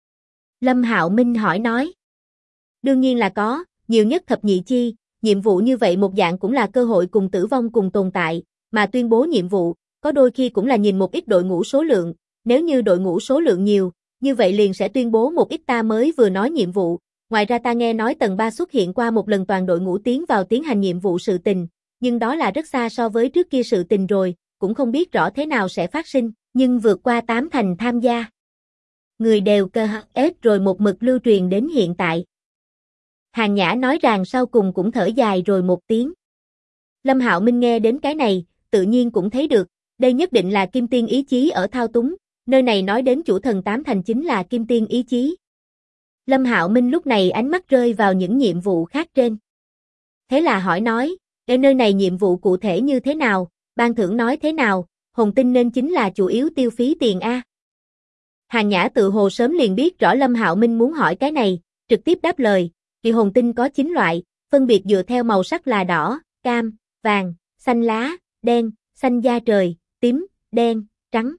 Lâm Hạo Minh hỏi nói. Đương nhiên là có, nhiều nhất thập nhị chi, nhiệm vụ như vậy một dạng cũng là cơ hội cùng tử vong cùng tồn tại, mà tuyên bố nhiệm vụ, có đôi khi cũng là nhìn một ít đội ngũ số lượng, nếu như đội ngũ số lượng nhiều, như vậy liền sẽ tuyên bố một ít ta mới vừa nói nhiệm vụ, ngoài ra ta nghe nói tầng 3 xuất hiện qua một lần toàn đội ngũ tiến vào tiến hành nhiệm vụ sự tình, nhưng đó là rất xa so với trước kia sự tình rồi, cũng không biết rõ thế nào sẽ phát sinh, nhưng vượt qua 8 thành tham gia. Người đều cơ hết rồi một mực lưu truyền đến hiện tại. Hàng Nhã nói rằng sau cùng cũng thở dài rồi một tiếng. Lâm Hạo Minh nghe đến cái này, tự nhiên cũng thấy được, đây nhất định là kim tiên ý chí ở thao túng, nơi này nói đến chủ thần 8 thành chính là kim tiên ý chí. Lâm Hạo Minh lúc này ánh mắt rơi vào những nhiệm vụ khác trên. Thế là hỏi nói, ở nơi này nhiệm vụ cụ thể như thế nào, ban thưởng nói thế nào, hồn tinh nên chính là chủ yếu tiêu phí tiền A. Hàng Nhã tự hồ sớm liền biết rõ Lâm Hạo Minh muốn hỏi cái này, trực tiếp đáp lời, vì hồn tinh có 9 loại, phân biệt dựa theo màu sắc là đỏ, cam, vàng, xanh lá, đen, xanh da trời, tím, đen, trắng.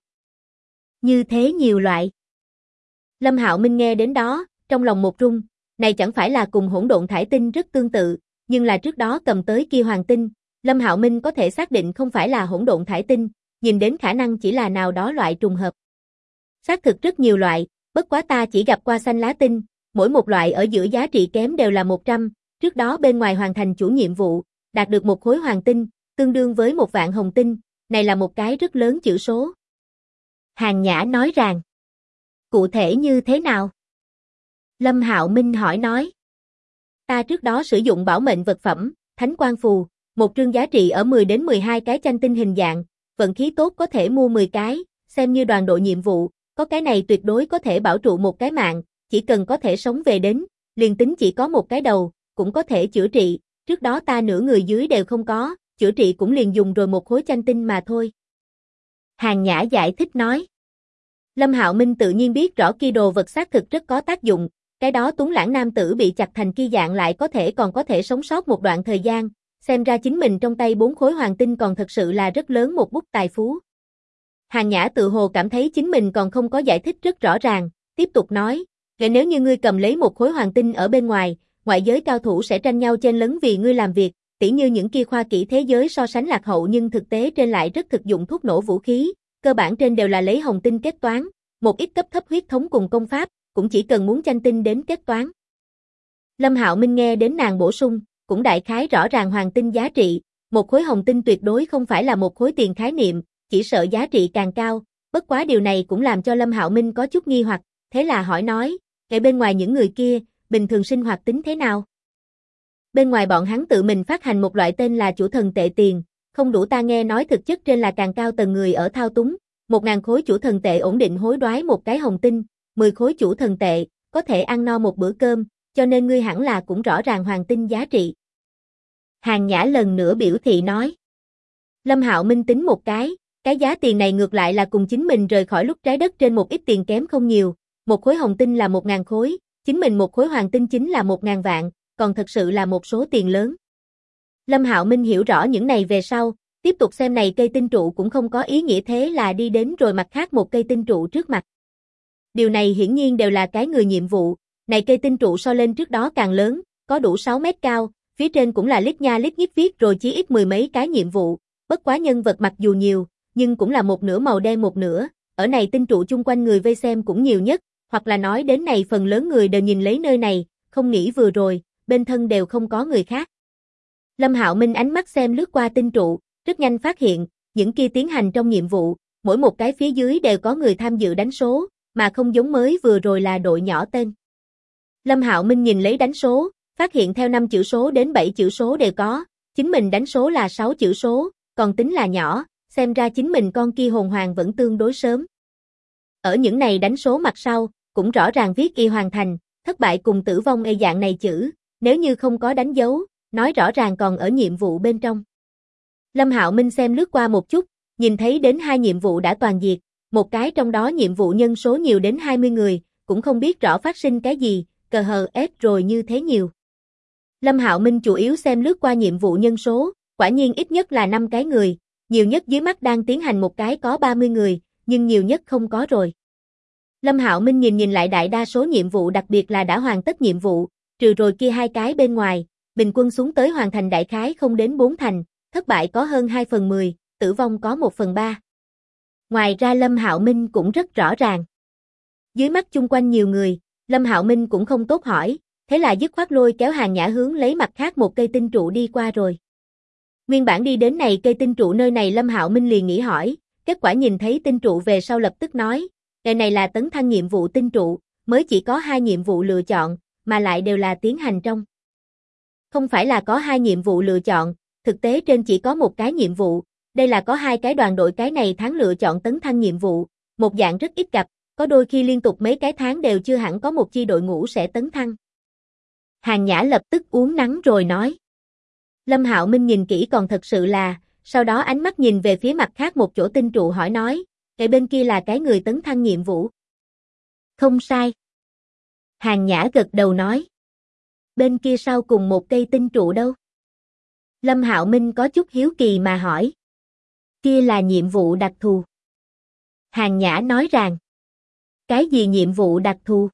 Như thế nhiều loại. Lâm Hạo Minh nghe đến đó, trong lòng một rung, này chẳng phải là cùng hỗn độn thải tinh rất tương tự, nhưng là trước đó cầm tới kia hoàng tinh, Lâm Hạo Minh có thể xác định không phải là hỗn độn thải tinh, nhìn đến khả năng chỉ là nào đó loại trùng hợp. Xác thực rất nhiều loại, bất quá ta chỉ gặp qua xanh lá tinh, mỗi một loại ở giữa giá trị kém đều là 100, trước đó bên ngoài hoàn thành chủ nhiệm vụ, đạt được một khối hoàng tinh, tương đương với 1 vạn hồng tinh, này là một cái rất lớn chữ số. Hàng Nhã nói rằng, cụ thể như thế nào? Lâm Hạo Minh hỏi nói, ta trước đó sử dụng bảo mệnh vật phẩm, thánh quang phù, một trương giá trị ở 10 đến 12 cái tranh tinh hình dạng, vận khí tốt có thể mua 10 cái, xem như đoàn đội nhiệm vụ, có cái này tuyệt đối có thể bảo trụ một cái mạng, chỉ cần có thể sống về đến, liền tính chỉ có một cái đầu, cũng có thể chữa trị, trước đó ta nửa người dưới đều không có, chữa trị cũng liền dùng rồi một khối chanh tinh mà thôi. Hàn Nhã giải thích nói. Lâm Hạo Minh tự nhiên biết rõ kia đồ vật xác thực rất có tác dụng, cái đó tuấn lãng nam tử bị chặt thành kia dạng lại còn có thể sống sót một đoạn thời gian, xem ra chính mình trong tay 4 khối hoàng tinh còn thật sự là rất lớn một bút tài phú. Hàn Nhã tự hồ cảm thấy chính mình còn không có giải thích rất rõ ràng, tiếp tục nói, nếu như ngươi cầm lấy một khối hoàng tinh ở bên ngoài, ngoại giới cao thủ sẽ tranh nhau chen lấn vì ngươi làm việc, tỉ như những kia khoa kỹ thế giới so sánh lạc hậu nhưng thực tế trên lại rất thực dụng thuốc nổ vũ khí, cơ bản trên đều là lấy hồng tinh kết toán, một ít cấp thấp huyết thống cùng công pháp, cũng chỉ cần muốn chanh tinh đến kết toán. Lâm Hạo Minh nghe đến nàng bổ sung, cũng đại khái rõ ràng hoàng tinh giá trị, một khối hồng tinh tuyệt đối không phải là một khối tiền khái niệm, chỉ sợ giá trị càng cao, bất quá điều này cũng làm cho Lâm Hạo Minh có chút nghi hoặc, thế là hỏi nói, ngay bên ngoài những người kia, bình thường sinh hoạt tính thế nào? Bên ngoài bọn hắn tự mình phát hành một loại tên là chủ thần tệ tiền, không đủ ta nghe nói thực chất trên là càng cao tầng người ở thao túng, 1.000 khối chủ thần tệ ổn định hối đoái một cái hồng tinh, 10 khối chủ thần tệ, có thể ăn no một bữa cơm, cho nên ngươi hẳn là cũng rõ ràng hoàng tinh giá trị. Hàn Nhã lần nữa biểu thị nói. Lâm Hạo Minh tính một cái giá tiền này ngược lại là cùng chính mình rời khỏi lúc trái đất trên một ít tiền kém không nhiều, một khối hồng tinh là 1.000 khối, chính mình một khối hoàng tinh chính là 1.000 vạn, còn thật sự là một số tiền lớn. Lâm Hạo Minh hiểu rõ những này về sau, tiếp tục xem này cây tinh trụ cũng không có ý nghĩa thế là đi đến rồi mặt khác một cây tinh trụ trước mặt. Điều này hiển nhiên đều là cái người nhiệm vụ, này cây tinh trụ so lên trước đó càng lớn, có đủ 6 mét cao, phía trên cũng là lít nha lít nhít viết rồi chí ít 10 mấy cái nhiệm vụ, bất quá nhân vật mặc dù nhiều, nhưng cũng là một nửa màu đen một nửa, ở này tinh trụ chung quanh người vây xem cũng nhiều nhất, hoặc là nói đến này phần lớn người đều nhìn lấy nơi này, không nghĩ vừa rồi, bên thân đều không có người khác. Lâm Hạo Minh ánh mắt xem lướt qua tinh trụ, rất nhanh phát hiện, những kia tiến hành trong nhiệm vụ, mỗi một cái phía dưới đều có người tham dự đánh số, mà không giống mới vừa rồi là đội nhỏ tên. Lâm Hạo Minh nhìn lấy đánh số, phát hiện theo 5 chữ số đến 7 chữ số đều có, chính mình đánh số là 6 chữ số, còn tính là nhỏ, xem ra chính mình con kia hồn hoàng vẫn tương đối sớm. Ở những này đánh số mặt sau, cũng rõ ràng viết y hoàn thành, thất bại cùng tử vong e dạng này chữ, nếu như không có đánh dấu, nói rõ ràng còn ở nhiệm vụ bên trong. Lâm Hạo Minh xem lướt qua một chút, nhìn thấy đến 2 nhiệm vụ đã toàn diệt, một cái trong đó nhiệm vụ nhân số nhiều đến 20 người, cũng không biết rõ phát sinh cái gì, cờ hờ ép rồi như thế nhiều. Lâm Hạo Minh chủ yếu xem lướt qua nhiệm vụ nhân số, quả nhiên ít nhất là 5 cái người, nhiều nhất dưới mắt đang tiến hành một cái có 30 người, nhưng nhiều nhất không có rồi. Lâm Hạo Minh nhìn lại đại đa số nhiệm vụ đặc biệt là đã hoàn tất nhiệm vụ, trừ rồi kia 2 cái bên ngoài, bình quân xuống tới hoàn thành đại khái không đến 4 thành, thất bại có hơn 2/10, tử vong có 1/3. Ngoài ra Lâm Hạo Minh cũng rất rõ ràng. Dưới mắt chung quanh nhiều người, Lâm Hạo Minh cũng không tốt hỏi, thế là dứt khoát lôi kéo Hàn Nhã hướng lấy mặt khác một cây tinh trụ đi qua rồi. Nguyên bản đi đến này cây tinh trụ nơi này Lâm Hạo Minh liền nghĩ hỏi, kết quả nhìn thấy tinh trụ về sau lập tức nói, ngày này là tấn thăng nhiệm vụ tinh trụ, mới chỉ có 2 nhiệm vụ lựa chọn, mà lại đều là tiến hành trong. Không phải là có 2 nhiệm vụ lựa chọn, thực tế trên chỉ có một cái nhiệm vụ, đây là có 2 cái đoàn đội cái này tháng lựa chọn tấn thăng nhiệm vụ, một dạng rất ít gặp, có đôi khi liên tục mấy cái tháng đều chưa hẳn có một chi đội ngũ sẽ tấn thăng. Hàn Nhã lập tức uống nắng rồi nói. Lâm Hạo Minh nhìn kỹ còn thật sự là, sau đó ánh mắt nhìn về phía mặt khác một chỗ tinh trụ hỏi nói, cái bên kia là cái người tấn thăng nhiệm vụ. Không sai. Hàn Nhã gật đầu nói. Bên kia sau cùng một cây tinh trụ đâu? Lâm Hạo Minh có chút hiếu kỳ mà hỏi. Kia là nhiệm vụ đặc thù. Hàn Nhã nói rằng. Cái gì nhiệm vụ đặc thù?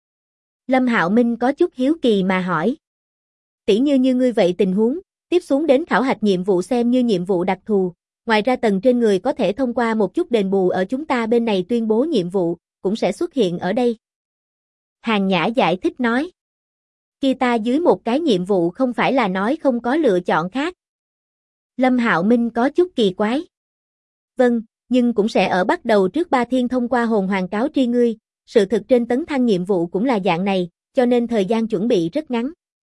Lâm Hạo Minh có chút hiếu kỳ mà hỏi. Tỉ như ngươi vậy tình huống, tiếp xuống đến khảo hạch nhiệm vụ xem như nhiệm vụ đặc thù, ngoài ra tầng trên người có thể thông qua một chút đền bù ở chúng ta bên này tuyên bố nhiệm vụ, cũng sẽ xuất hiện ở đây. Hàn Nhã giải thích nói. Kia ta dưới một cái nhiệm vụ không phải là nói không có lựa chọn khác. Lâm Hạo Minh có chút kỳ quái. Vâng, nhưng cũng sẽ ở bắt đầu trước 3 thiên thông qua hồn hoàng cáo tri ngươi, sự thực trên tấn thăng nhiệm vụ cũng là dạng này, cho nên thời gian chuẩn bị rất ngắn.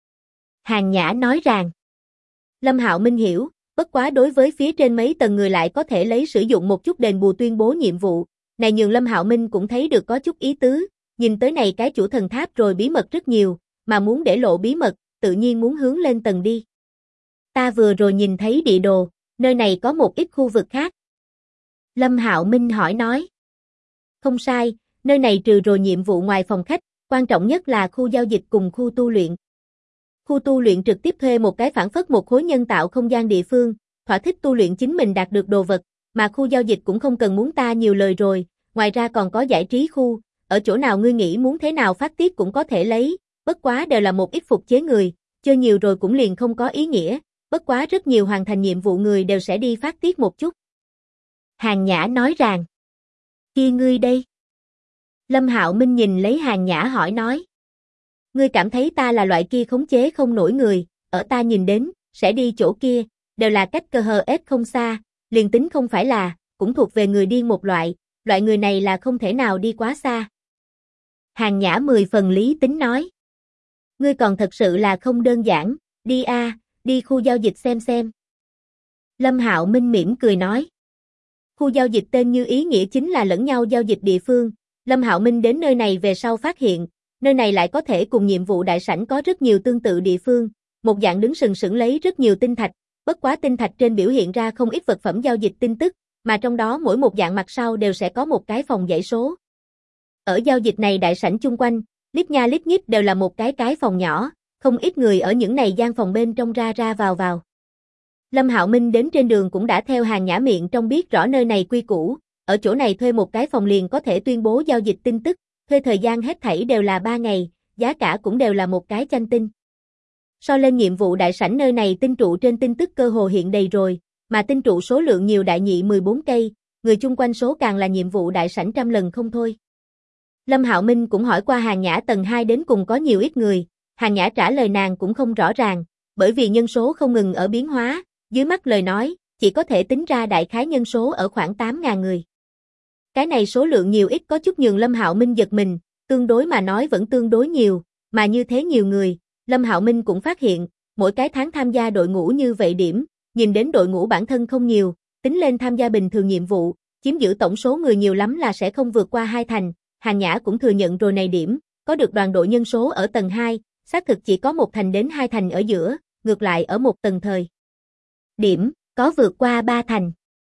Hàn Nhã nói rằng. Lâm Hạo Minh hiểu, bất quá đối với phía trên mấy tầng người lại có thể lấy sử dụng một chút đền bù tuyên bố nhiệm vụ, này nhường Lâm Hạo Minh cũng thấy được có chút ý tứ, nhìn tới này cái chủ thần tháp rồi bí mật rất nhiều, mà muốn để lộ bí mật, tự nhiên muốn hướng lên tầng đi. Ta vừa rồi nhìn thấy địa đồ, nơi này có một ít khu vực khác. Lâm Hạo Minh hỏi nói. Không sai, nơi này trừ rồi nhiệm vụ ngoài phòng khách, quan trọng nhất là khu giao dịch cùng khu tu luyện. Khu tu luyện trực tiếp thuê một cái phảng phất một khối nhân tạo không gian địa phương, thỏa thích tu luyện chính mình đạt được đồ vật, mà khu giao dịch cũng không cần muốn ta nhiều lời rồi, ngoài ra còn có giải trí khu, ở chỗ nào ngươi nghĩ muốn thế nào phát tiết cũng có thể lấy, bất quá đều là một ít phục chế người, chơi nhiều rồi cũng liền không có ý nghĩa, bất quá rất nhiều hoàn thành nhiệm vụ người đều sẽ đi phát tiết một chút. Hàng Nhã nói rằng, kia ngươi đây? Lâm Hạo Minh nhìn lấy Hàng Nhã hỏi nói. Ngươi cảm thấy ta là loại kia khống chế không nổi người, ở ta nhìn đến, sẽ đi chỗ kia, đều là cách cơ hờ ép không xa, liền tính không phải là, cũng thuộc về người điên một loại người này là không thể nào đi quá xa. Hàng Nhã 10 phần lý tính nói. Ngươi còn thật sự là không đơn giản, đi đi khu giao dịch xem. Lâm Hạo Minh mỉm cười nói. Khu giao dịch tên như ý nghĩa chính là lẫn nhau giao dịch địa phương, Lâm Hạo Minh đến nơi này về sau phát hiện, nơi này lại có thể cùng nhiệm vụ đại sảnh có rất nhiều tương tự địa phương, một dạng đứng sừng sững lấy rất nhiều tinh thạch, bất quá tinh thạch trên biểu hiện ra không ít vật phẩm giao dịch tin tức, mà trong đó mỗi một dạng mặt sau đều sẽ có một cái phòng dãy số. Ở giao dịch này đại sảnh chung quanh, lít nha lít nhít đều là một cái phòng nhỏ, không ít người ở những này gian phòng bên trong ra ra vào. Lâm Hạo Minh đến trên đường cũng đã theo Hàng Nhã miệng trong biết rõ nơi này quy củ, ở chỗ này thuê một cái phòng liền có thể tuyên bố giao dịch tin tức, thuê thời gian hết thảy đều là 3 ngày, giá cả cũng đều là một cái chanh tinh. So lên nhiệm vụ đại sảnh nơi này tinh trụ trên tin tức cơ hồ hiện đầy rồi, mà tinh trụ số lượng nhiều đại nhị 14 cây, người chung quanh số càng là nhiệm vụ đại sảnh trăm lần không thôi. Lâm Hạo Minh cũng hỏi qua Hàng Nhã tầng 2 đến cùng có nhiều ít người, Hàng Nhã trả lời nàng cũng không rõ ràng, bởi vì nhân số không ngừng ở biến hóa, dưới mắt lời nói, chỉ có thể tính ra đại khái nhân số ở khoảng 8.000 người. Cái này số lượng nhiều ít có chút nhường Lâm Hạo Minh giật mình, tương đối mà nói vẫn tương đối nhiều, mà như thế nhiều người, Lâm Hạo Minh cũng phát hiện, mỗi cái tháng tham gia đội ngũ như vậy điểm, nhìn đến đội ngũ bản thân không nhiều, tính lên tham gia bình thường nhiệm vụ, chiếm giữ tổng số người nhiều lắm là sẽ không vượt qua 2 thành, Hàng Nhã cũng thừa nhận rồi này điểm, có được đoàn đội nhân số ở tầng 2, xác thực chỉ có 1 thành đến 2 thành ở giữa, ngược lại ở một tầng thời điểm, có vượt qua 3 thành.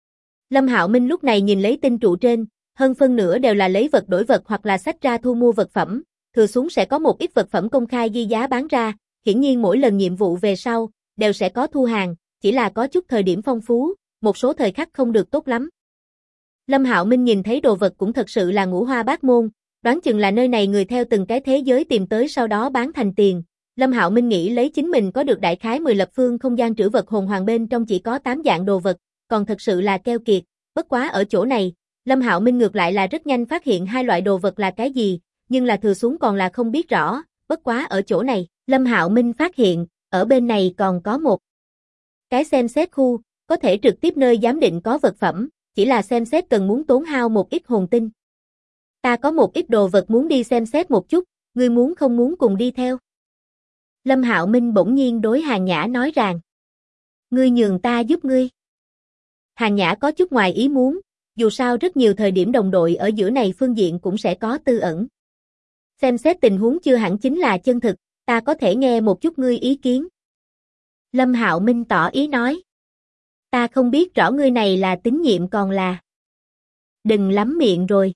Lâm Hạo Minh lúc này nhìn lấy tinh trụ trên, hơn phân nửa đều là lấy vật đổi vật hoặc là sách ra thu mua vật phẩm, thừa xuống sẽ có một ít vật phẩm công khai ghi giá bán ra, hiển nhiên mỗi lần nhiệm vụ về sau, đều sẽ có thu hàng, chỉ là có chút thời điểm phong phú, một số thời khắc không được tốt lắm. Lâm Hạo Minh nhìn thấy đồ vật cũng thật sự là ngũ hoa bát môn, đoán chừng là nơi này người theo từng cái thế giới tìm tới sau đó bán thành tiền. Lâm Hạo Minh nghĩ lấy chính mình có được đại khái 10 lập phương không gian trữ vật hồn hoàng bên trong chỉ có 8 dạng đồ vật, còn thật sự là keo kiệt, bất quá ở chỗ này, Lâm Hạo Minh ngược lại là rất nhanh phát hiện hai loại đồ vật là cái gì, nhưng là thừa xuống còn là không biết rõ, bất quá ở chỗ này, Lâm Hạo Minh phát hiện, ở bên này còn có một cái xem xét khu, có thể trực tiếp nơi giám định có vật phẩm, chỉ là xem xét cần muốn tốn hao một ít hồn tinh. Ta có một ít đồ vật muốn đi xem xét một chút, ngươi muốn không muốn cùng đi theo? Lâm Hạo Minh bỗng nhiên đối Hàng Nhã nói rằng, ngươi nhường ta giúp ngươi. Hàng Nhã có chút ngoài ý muốn, dù sao rất nhiều thời điểm đồng đội ở giữa này phương diện cũng sẽ có tư ẩn. Xem xét tình huống chưa hẳn chính là chân thực, ta có thể nghe một chút ngươi ý kiến. Lâm Hạo Minh tỏ ý nói, ta không biết rõ ngươi này là tín nhiệm còn là. Đừng lắm miệng rồi.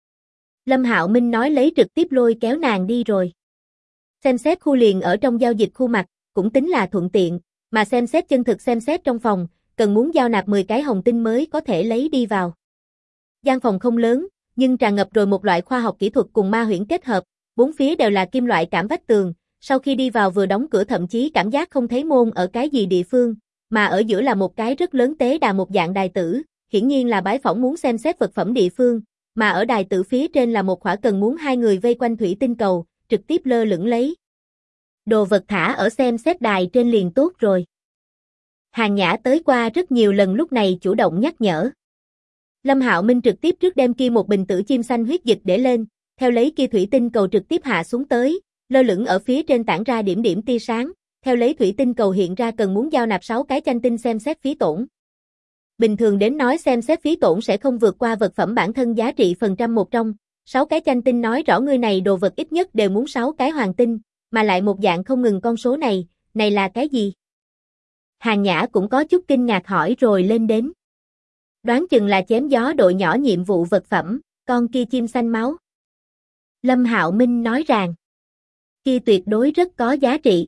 Lâm Hạo Minh nói lấy trực tiếp lôi kéo nàng đi rồi. Xem xét khu liền ở trong giao dịch khu mặt, cũng tính là thuận tiện, mà xem xét chân thực xem xét trong phòng, cần muốn giao nạp 10 cái hồng tinh mới có thể lấy đi vào. Gian phòng không lớn, nhưng tràn ngập rồi một loại khoa học kỹ thuật cùng ma huyễn kết hợp, bốn phía đều là kim loại cảm vách tường, sau khi đi vào vừa đóng cửa thậm chí cảm giác không thấy môn ở cái gì địa phương, mà ở giữa là một cái rất lớn tế đà một dạng đài tử, hiển nhiên là bái phỏng muốn xem xét vật phẩm địa phương, mà ở đài tử phía trên là một khỏa cần muốn hai người vây quanh thủy tinh cầu, trực tiếp lơ lửng lấy. Đồ vật thả ở xem xét đài trên liền tốt rồi. Hàng Nhã tới qua rất nhiều lần lúc này chủ động nhắc nhở. Lâm Hạo Minh trực tiếp trước đem kia một bình tử chim xanh huyết dịch để lên, theo lấy kia thủy tinh cầu trực tiếp hạ xuống tới, lơ lửng ở phía trên tản ra điểm điểm tia sáng, theo lấy thủy tinh cầu hiện ra cần muốn giao nạp 6 cái chanh tinh xem xét phí tổn. Bình thường đến nói xem xét phí tổn sẽ không vượt qua vật phẩm bản thân giá trị phần trăm một trong, 6 cái chanh tinh nói rõ người này đồ vật ít nhất đều muốn 6 cái hoàng tinh, mà lại một dạng không ngừng con số này là cái gì? Hàng Nhã cũng có chút kinh ngạc hỏi rồi lên đến. Đoán chừng là chém gió đội nhỏ nhiệm vụ vật phẩm, con kia chim xanh máu. Lâm Hạo Minh nói rằng, kia tuyệt đối rất có giá trị.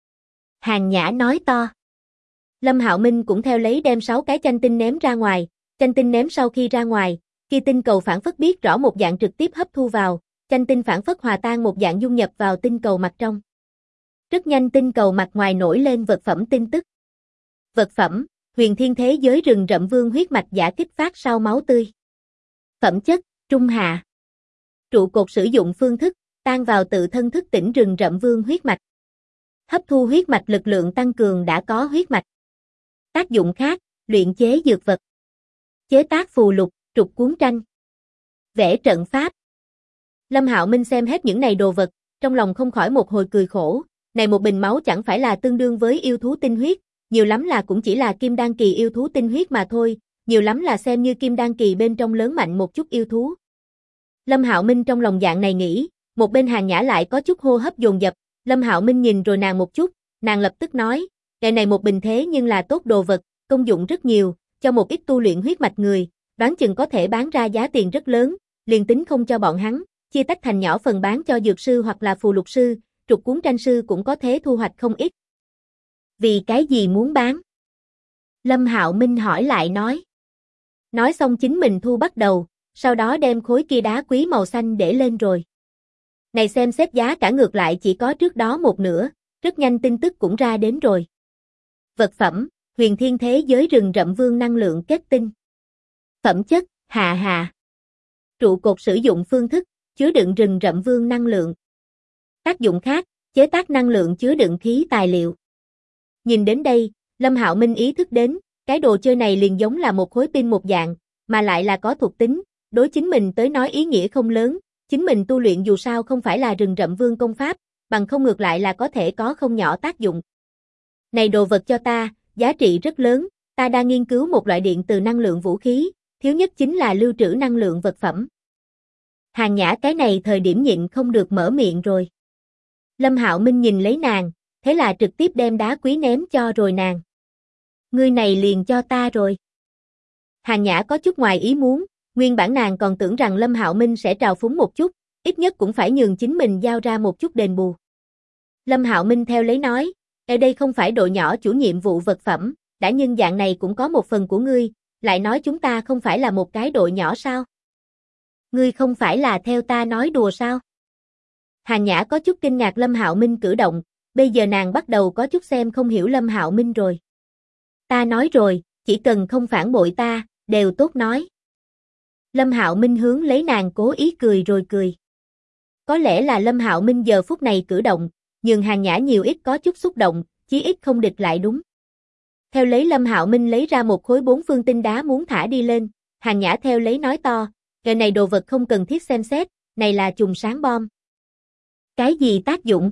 Hàng Nhã nói to. Lâm Hạo Minh cũng theo lấy đem 6 cái chanh tinh ném ra ngoài, chanh tinh ném sau khi ra ngoài, kia tinh cầu phản phất biết rõ một dạng trực tiếp hấp thu vào, chanh tinh phản phất hòa tan một dạng dung nhập vào tinh cầu mặt trong. Rất nhanh tinh cầu mặt ngoài nổi lên vật phẩm tin tức. Vật phẩm, huyền thiên thế giới rừng rậm vương huyết mạch giả kích phát sau máu tươi. Phẩm chất, trung hạ. Trụ cột sử dụng phương thức, tan vào tự thân thức tỉnh rừng rậm vương huyết mạch. Hấp thu huyết mạch lực lượng tăng cường đã có huyết mạch. Tác dụng khác, luyện chế dược vật. Chế tác phù lục, trục cuốn tranh. Vẽ trận pháp. Lâm Hạo Minh xem hết những này đồ vật, trong lòng không khỏi một hồi cười khổ, này một bình máu chẳng phải là tương đương với yêu thú tinh huyết, nhiều lắm là cũng chỉ là kim đan kỳ yêu thú tinh huyết mà thôi, nhiều lắm là xem như kim đan kỳ bên trong lớn mạnh một chút yêu thú. Lâm Hạo Minh trong lòng dạng này nghĩ, một bên Hàng Nhã lại có chút hô hấp dồn dập, Lâm Hạo Minh nhìn rồi nàng một chút, nàng lập tức nói, cái này một bình thế nhưng là tốt đồ vật, công dụng rất nhiều, cho một ít tu luyện huyết mạch người, đoán chừng có thể bán ra giá tiền rất lớn, liền tính không cho bọn hắn, chia tách thành nhỏ phần bán cho dược sư hoặc là phù lục sư, trục cuốn tranh sư cũng có thể thu hoạch không ít. Vì cái gì muốn bán? Lâm Hạo Minh hỏi lại nói. Nói xong chính mình thu bắt đầu, sau đó đem khối kia đá quý màu xanh để lên rồi. Này xem xét giá cả ngược lại chỉ có trước đó một nửa, rất nhanh tin tức cũng ra đến rồi. Vật phẩm, huyền thiên thế giới rừng rậm vương năng lượng kết tinh. Phẩm chất, hạ. Trụ cột sử dụng phương thức, chứa đựng rừng rậm vương năng lượng. Tác dụng khác, chế tác năng lượng chứa đựng khí tài liệu. Nhìn đến đây, Lâm Hạo Minh ý thức đến, cái đồ chơi này liền giống là một khối pin một dạng, mà lại là có thuộc tính, đối chính mình tới nói ý nghĩa không lớn, chính mình tu luyện dù sao không phải là rừng rậm vương công pháp, bằng không ngược lại là có thể có không nhỏ tác dụng. Này đồ vật cho ta, giá trị rất lớn, ta đang nghiên cứu một loại điện từ năng lượng vũ khí, thiếu nhất chính là lưu trữ năng lượng vật phẩm. Hàng Nhã cái này thời điểm nhịn không được mở miệng rồi. Lâm Hạo Minh nhìn lấy nàng, thế là trực tiếp đem đá quý ném cho rồi nàng. Ngươi này liền cho ta rồi. Hàng Nhã có chút ngoài ý muốn, nguyên bản nàng còn tưởng rằng Lâm Hạo Minh sẽ trào phúng một chút, ít nhất cũng phải nhường chính mình giao ra một chút đền bù. Lâm Hạo Minh theo lấy nói, ở đây không phải đội nhỏ chủ nhiệm vụ vật phẩm, đã nhưng dạng này cũng có một phần của ngươi, lại nói chúng ta không phải là một cái đội nhỏ sao? Ngươi không phải là theo ta nói đùa sao? Hàng Nhã có chút kinh ngạc Lâm Hạo Minh cử động, bây giờ nàng bắt đầu có chút xem không hiểu Lâm Hạo Minh rồi. Ta nói rồi, chỉ cần không phản bội ta, đều tốt nói. Lâm Hạo Minh hướng lấy nàng cố ý cười rồi cười. Có lẽ là Lâm Hạo Minh giờ phút này cử động, nhưng Hàng Nhã nhiều ít có chút xúc động, chí ít không địch lại đúng. Theo lấy Lâm Hạo Minh lấy ra một khối 4 phương tinh đá muốn thả đi lên, Hàng Nhã theo lấy nói to, cái này đồ vật không cần thiết xem xét, này là chùm sáng bom. Cái gì tác dụng?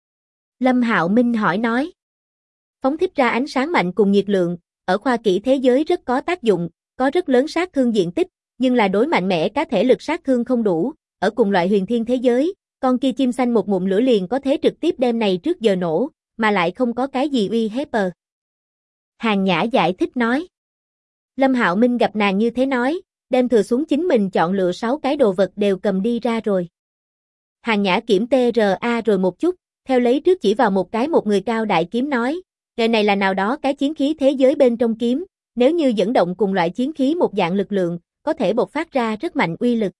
Lâm Hạo Minh hỏi nói. Phóng thích ra ánh sáng mạnh cùng nhiệt lượng, ở khoa kỹ thế giới rất có tác dụng, có rất lớn sát thương diện tích, nhưng là đối mạnh mẽ cá thể lực sát thương không đủ, ở cùng loại huyền thiên thế giới, con kia chim xanh một ngụm lửa liền có thể trực tiếp đem này trước giờ nổ, mà lại không có cái gì uy hiếp. Hàng Nhã giải thích nói. Lâm Hạo Minh gặp nàng như thế nói, đem thừa xuống chính mình chọn lựa 6 cái đồ vật đều cầm đi ra rồi. Hàng Nhã kiểm TRA rồi một chút, theo lấy trước chỉ vào một người cao đại kiếm nói, cái này là nào đó cái chiến khí thế giới bên trong kiếm, nếu như dẫn động cùng loại chiến khí một dạng lực lượng, có thể bộc phát ra rất mạnh uy lực.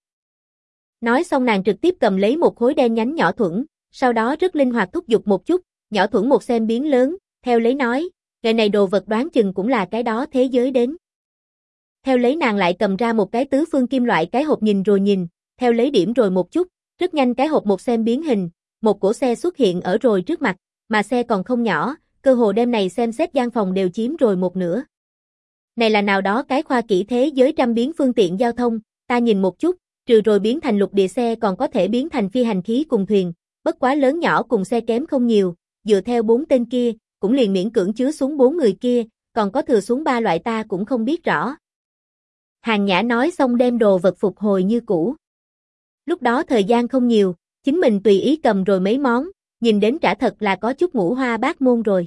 Nói xong nàng trực tiếp cầm lấy một khối đen nhánh nhỏ thuẫn, sau đó rất linh hoạt thúc giục một chút, nhỏ thuẫn một xem biến lớn, theo lấy nói, cái này đồ vật đoán chừng cũng là cái đó thế giới đến. Theo lấy nàng lại cầm ra một cái tứ phương kim loại cái hộp nhìn rồi nhìn, theo lấy điểm rồi một chút, rất nhanh cái hộp một xem biến hình, một cỗ xe xuất hiện ở rồi trước mặt, mà xe còn không nhỏ, cơ hồ đêm này xem xét gian phòng đều chiếm rồi một nửa. Này là nào đó cái khoa kỹ thế giới trăm biến phương tiện giao thông, ta nhìn một chút, trừ rồi biến thành lục địa xe còn có thể biến thành phi hành khí cùng thuyền, bất quá lớn nhỏ cùng xe kém không nhiều, dựa theo 4 tên kia, cũng liền miễn cưỡng chứa xuống 4 người kia, còn có thừa xuống 3 loại ta cũng không biết rõ. Hàng Nhã nói xong đem đồ vật phục hồi như cũ. Lúc đó thời gian không nhiều, chính mình tùy ý cầm rồi mấy món, Nhìn đến trả thật là có chút ngũ hoa bát môn rồi.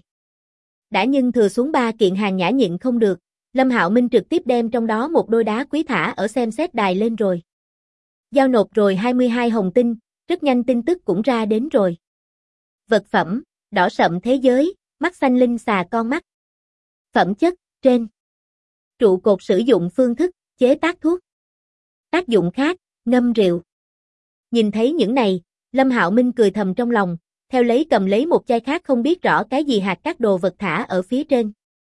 Đã nhưng thừa xuống 3 kiện hàng nhã nhịn không được, Lâm Hạo Minh trực tiếp đem trong đó một đôi đá quý thả ở xem xét đài lên rồi. Giao nộp rồi 22 hồng tinh, rất nhanh tin tức cũng ra đến rồi. Vật phẩm, đỏ sậm thế giới, mắt xanh linh xà con mắt. Phẩm chất, trên. Trụ cột sử dụng phương thức, chế tác thuốc. Tác dụng khác, ngâm rượu. Nhìn thấy những này, Lâm Hạo Minh cười thầm trong lòng, theo lấy cầm lấy một chai khác không biết rõ cái gì hạt các đồ vật thả ở phía trên.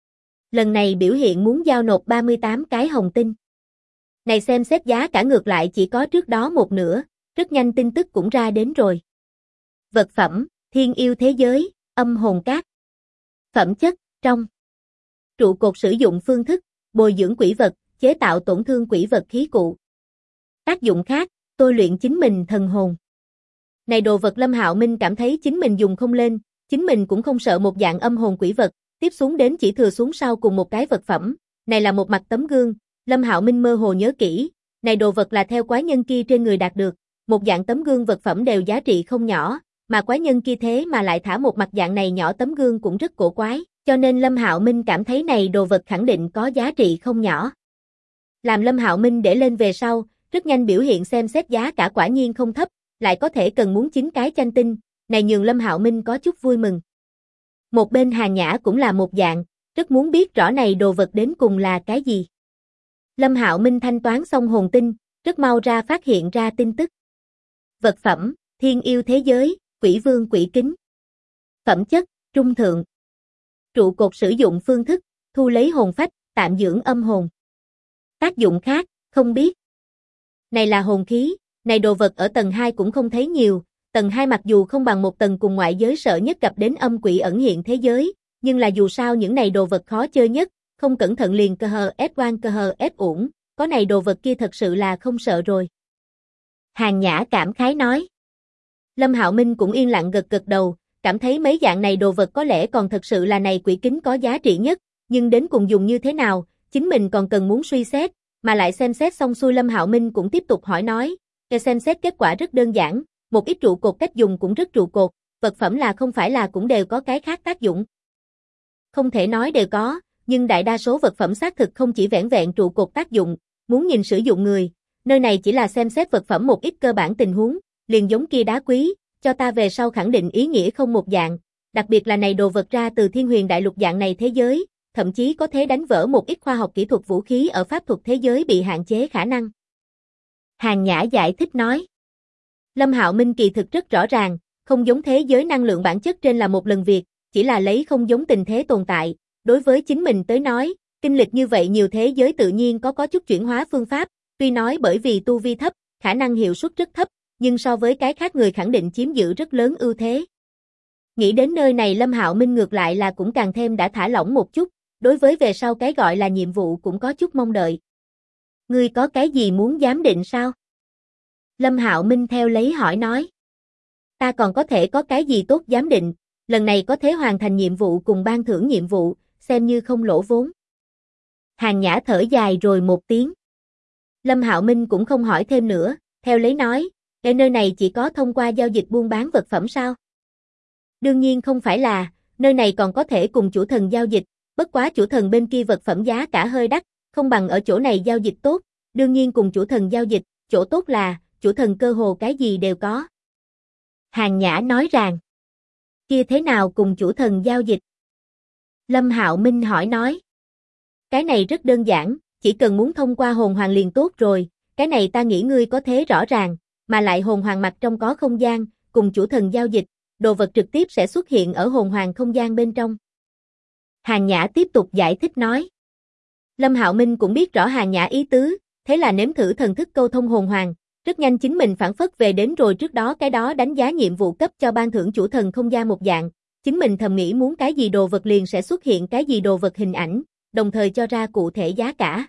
Lần này biểu hiện muốn giao nộp 38 cái hồng tinh. Này xem xét giá cả ngược lại chỉ có trước đó một nửa, rất nhanh tin tức cũng ra đến rồi. Vật phẩm, thiên yêu thế giới, âm hồn cát. Phẩm chất, trong. Trụ cột sử dụng phương thức, bồi dưỡng quỷ vật, chế tạo tổn thương quỷ vật khí cụ. Tác dụng khác, tôi luyện chính mình thần hồn. Này đồ vật Lâm Hạo Minh cảm thấy chính mình dùng không lên, chính mình cũng không sợ một dạng âm hồn quỷ vật, tiếp xuống đến chỉ thừa xuống sau cùng một cái vật phẩm, này là một mặt tấm gương, Lâm Hạo Minh mơ hồ nhớ kỹ, này đồ vật là theo quái nhân kia trên người đạt được, một dạng tấm gương vật phẩm đều giá trị không nhỏ, mà quái nhân kia thế mà lại thả một mặt dạng này nhỏ tấm gương cũng rất cổ quái, cho nên Lâm Hạo Minh cảm thấy này đồ vật khẳng định có giá trị không nhỏ. Làm Lâm Hạo Minh để lên về sau, rất nhanh biểu hiện xem xét giá cả quả nhiên không thấp, lại có thể cần muốn 9 cái chanh tinh, này nhường Lâm Hạo Minh có chút vui mừng. Một bên Hàng Nhã cũng là một dạng, rất muốn biết rõ này đồ vật đến cùng là cái gì. Lâm Hạo Minh thanh toán xong hồn tinh, rất mau ra phát hiện ra tin tức. Vật phẩm, thiên yêu thế giới, quỷ vương quỷ kính. Phẩm chất, trung thượng. Trụ cột sử dụng phương thức, thu lấy hồn phách, tạm dưỡng âm hồn. Tác dụng khác, không biết. Này là hồn khí, này đồ vật ở tầng 2 cũng không thấy nhiều, tầng 2 mặc dù không bằng một tầng cùng ngoại giới sợ nhất gặp đến âm quỷ ẩn hiện thế giới, nhưng là dù sao những này đồ vật khó chơi nhất, không cẩn thận liền cơ hờ ép oan cơ hờ ép uổng, có này đồ vật kia thật sự là không sợ rồi. Hàng Nhã cảm khái nói. Lâm Hạo Minh cũng yên lặng gật gật đầu, cảm thấy mấy dạng này đồ vật có lẽ còn thật sự là này quỷ kính có giá trị nhất, nhưng đến cùng dùng như thế nào, chính mình còn cần muốn suy xét, mà lại xem xét xong xuôi Lâm Hạo Minh cũng tiếp tục hỏi nói, xem xét kết quả rất đơn giản, một ít trụ cột cách dùng cũng rất trụ cột, vật phẩm là không phải là cũng đều có cái khác tác dụng. Không thể nói đều có, nhưng đại đa số vật phẩm xác thực không chỉ vẻn vẹn trụ cột tác dụng, muốn nhìn sử dụng người, nơi này chỉ là xem xét vật phẩm một ít cơ bản tình huống, liền giống kia đá quý, cho ta về sau khẳng định ý nghĩa không một dạng, đặc biệt là này đồ vật ra từ Thiên Huyền Đại Lục dạng này thế giới, thậm chí có thể đánh vỡ một ít khoa học kỹ thuật vũ khí ở pháp thuật thế giới bị hạn chế khả năng. Hàng Nhã giải thích nói. Lâm Hạo Minh kỳ thực rất rõ ràng, không giống thế giới năng lượng bản chất trên là một lần việc, chỉ là lấy không giống tình thế tồn tại, đối với chính mình tới nói, kinh lịch như vậy nhiều thế giới tự nhiên có chút chuyển hóa phương pháp, tuy nói bởi vì tu vi thấp, khả năng hiệu suất rất thấp, nhưng so với cái khác người khẳng định chiếm giữ rất lớn ưu thế. Nghĩ đến nơi này Lâm Hạo Minh ngược lại là cũng càng thêm đã thả lỏng một chút, đối với về sau cái gọi là nhiệm vụ cũng có chút mong đợi. Ngươi có cái gì muốn giám định sao? Lâm Hạo Minh theo lấy hỏi nói. Ta còn có thể có cái gì tốt giám định, lần này có thể hoàn thành nhiệm vụ cùng ban thưởng nhiệm vụ, xem như không lỗ vốn. Hàng Nhã thở dài rồi một tiếng. Lâm Hạo Minh cũng không hỏi thêm nữa, theo lấy nói, cái nơi này chỉ có thông qua giao dịch buôn bán vật phẩm sao? Đương nhiên không phải là, nơi này còn có thể cùng chủ thần giao dịch, bất quá chủ thần bên kia vật phẩm giá cả hơi đắt, không bằng ở chỗ này giao dịch tốt, đương nhiên cùng chủ thần giao dịch, chỗ tốt là, chủ thần cơ hồ cái gì đều có. Hàng Nhã nói rằng, kia thế nào cùng chủ thần giao dịch? Lâm Hạo Minh hỏi nói, cái này rất đơn giản, chỉ cần muốn thông qua hồn hoàng liền tốt rồi, cái này ta nghĩ ngươi có thế rõ ràng, mà lại hồn hoàng mặt trong có không gian, cùng chủ thần giao dịch, đồ vật trực tiếp sẽ xuất hiện ở hồn hoàng không gian bên trong. Hàng Nhã tiếp tục giải thích nói. Lâm Hạo Minh cũng biết rõ Hàng Nhã ý tứ, thế là nếm thử thần thức câu thông hồn hoàng, rất nhanh chính mình phản phất về đến rồi trước đó cái đó đánh giá nhiệm vụ cấp cho ban thưởng chủ thần không gian một dạng, chính mình thầm nghĩ muốn cái gì đồ vật liền sẽ xuất hiện cái gì đồ vật hình ảnh, đồng thời cho ra cụ thể giá cả.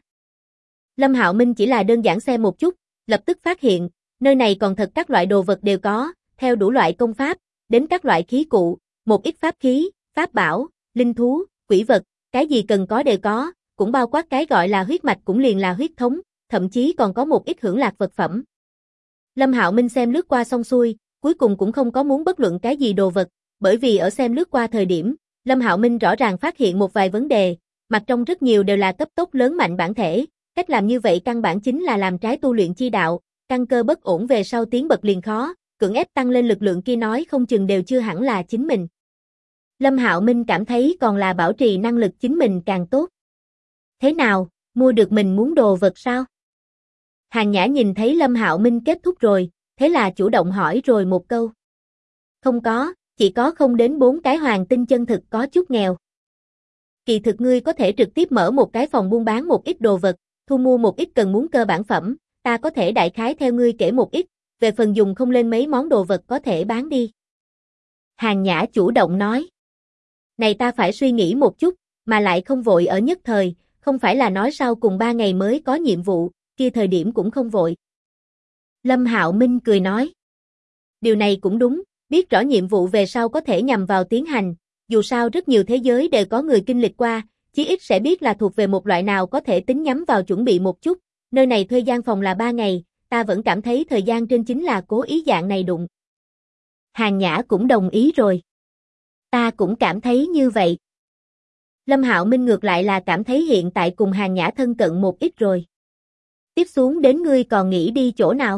Lâm Hạo Minh chỉ là đơn giản xem một chút, lập tức phát hiện, nơi này còn thật các loại đồ vật đều có, theo đủ loại công pháp, đến các loại khí cụ, một ít pháp khí, pháp bảo, linh thú, quỷ vật, cái gì cần có đều có, cũng bao quát cái gọi là huyết mạch cũng liền là huyết thống, thậm chí còn có một ít hưởng lạc vật phẩm. Lâm Hạo Minh xem lướt qua xong xuôi, cuối cùng cũng không có muốn bất luận cái gì đồ vật, bởi vì ở xem lướt qua thời điểm, Lâm Hạo Minh rõ ràng phát hiện một vài vấn đề, mặt trong rất nhiều đều là cấp tốc lớn mạnh bản thể, cách làm như vậy căn bản chính là làm trái tu luyện chi đạo, căn cơ bất ổn về sau tiến bậc liền khó, cưỡng ép tăng lên lực lượng kia nói không chừng đều chưa hẳn là chính mình. Lâm Hạo Minh cảm thấy còn là bảo trì năng lực chính mình càng tốt. Thế nào, mua được mình muốn đồ vật sao? Hàn Nhã nhìn thấy Lâm Hạo Minh kết thúc rồi, thế là chủ động hỏi rồi một câu. Không có, chỉ có không đến 4 cái hoàng tinh chân thực có chút nghèo. Kỳ thực ngươi có thể trực tiếp mở một cái phòng buôn bán một ít đồ vật, thu mua một ít cần muốn cơ bản phẩm, ta có thể đại khái theo ngươi kể một ít, về phần dùng không lên mấy món đồ vật có thể bán đi. Hàn Nhã chủ động nói. Này ta phải suy nghĩ một chút, mà lại không vội ở nhất thời, không phải là nói sau cùng 3 ngày mới có nhiệm vụ, kia thời điểm cũng không vội. Lâm Hạo Minh cười nói. Điều này cũng đúng, biết rõ nhiệm vụ về sau có thể nhằm vào tiến hành, dù sao rất nhiều thế giới đều có người kinh lịch qua, chí ít sẽ biết là thuộc về một loại nào có thể tính nhắm vào chuẩn bị một chút, nơi này thuê gian phòng là 3 ngày, ta vẫn cảm thấy thời gian trên chính là cố ý dạng này đụng. Hàn Nhã cũng đồng ý rồi. Ta cũng cảm thấy như vậy. Lâm Hạo Minh ngược lại là cảm thấy hiện tại cùng Hàn Nhã thân cận một ít rồi. Tiếp xuống đến ngươi còn nghĩ đi chỗ nào?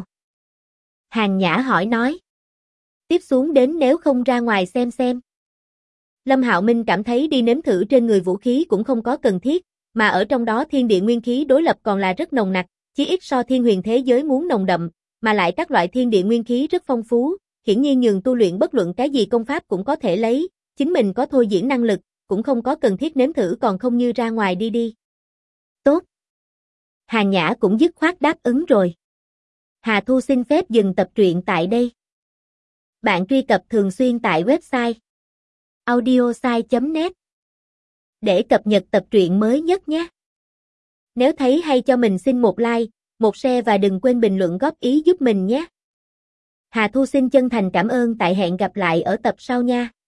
Hàn Nhã hỏi nói. Tiếp xuống đến nếu không ra ngoài xem xem. Lâm Hạo Minh cảm thấy đi nếm thử trên người vũ khí cũng không có cần thiết, mà ở trong đó thiên địa nguyên khí đối lập còn là rất nồng nặc, chí ít so thiên huyền thế giới muốn nồng đậm, mà lại các loại thiên địa nguyên khí rất phong phú, hiển nhiên nhường tu luyện bất luận cái gì công pháp cũng có thể lấy, chính mình có thôi diễn năng lực, cũng không có cần thiết nếm thử còn không như ra ngoài đi đi. Tốt. Hàn Nhã cũng dứt khoát đáp ứng rồi. Hà Thu xin phép dừng tập truyện tại đây. Bạn truy cập thường xuyên tại website audiosai.net để cập nhật tập truyện mới nhất nhé. Nếu thấy hay cho mình xin một like, một share và đừng quên bình luận góp ý giúp mình nhé. Hà Thu xin chân thành cảm ơn tại hẹn gặp lại ở tập sau nha.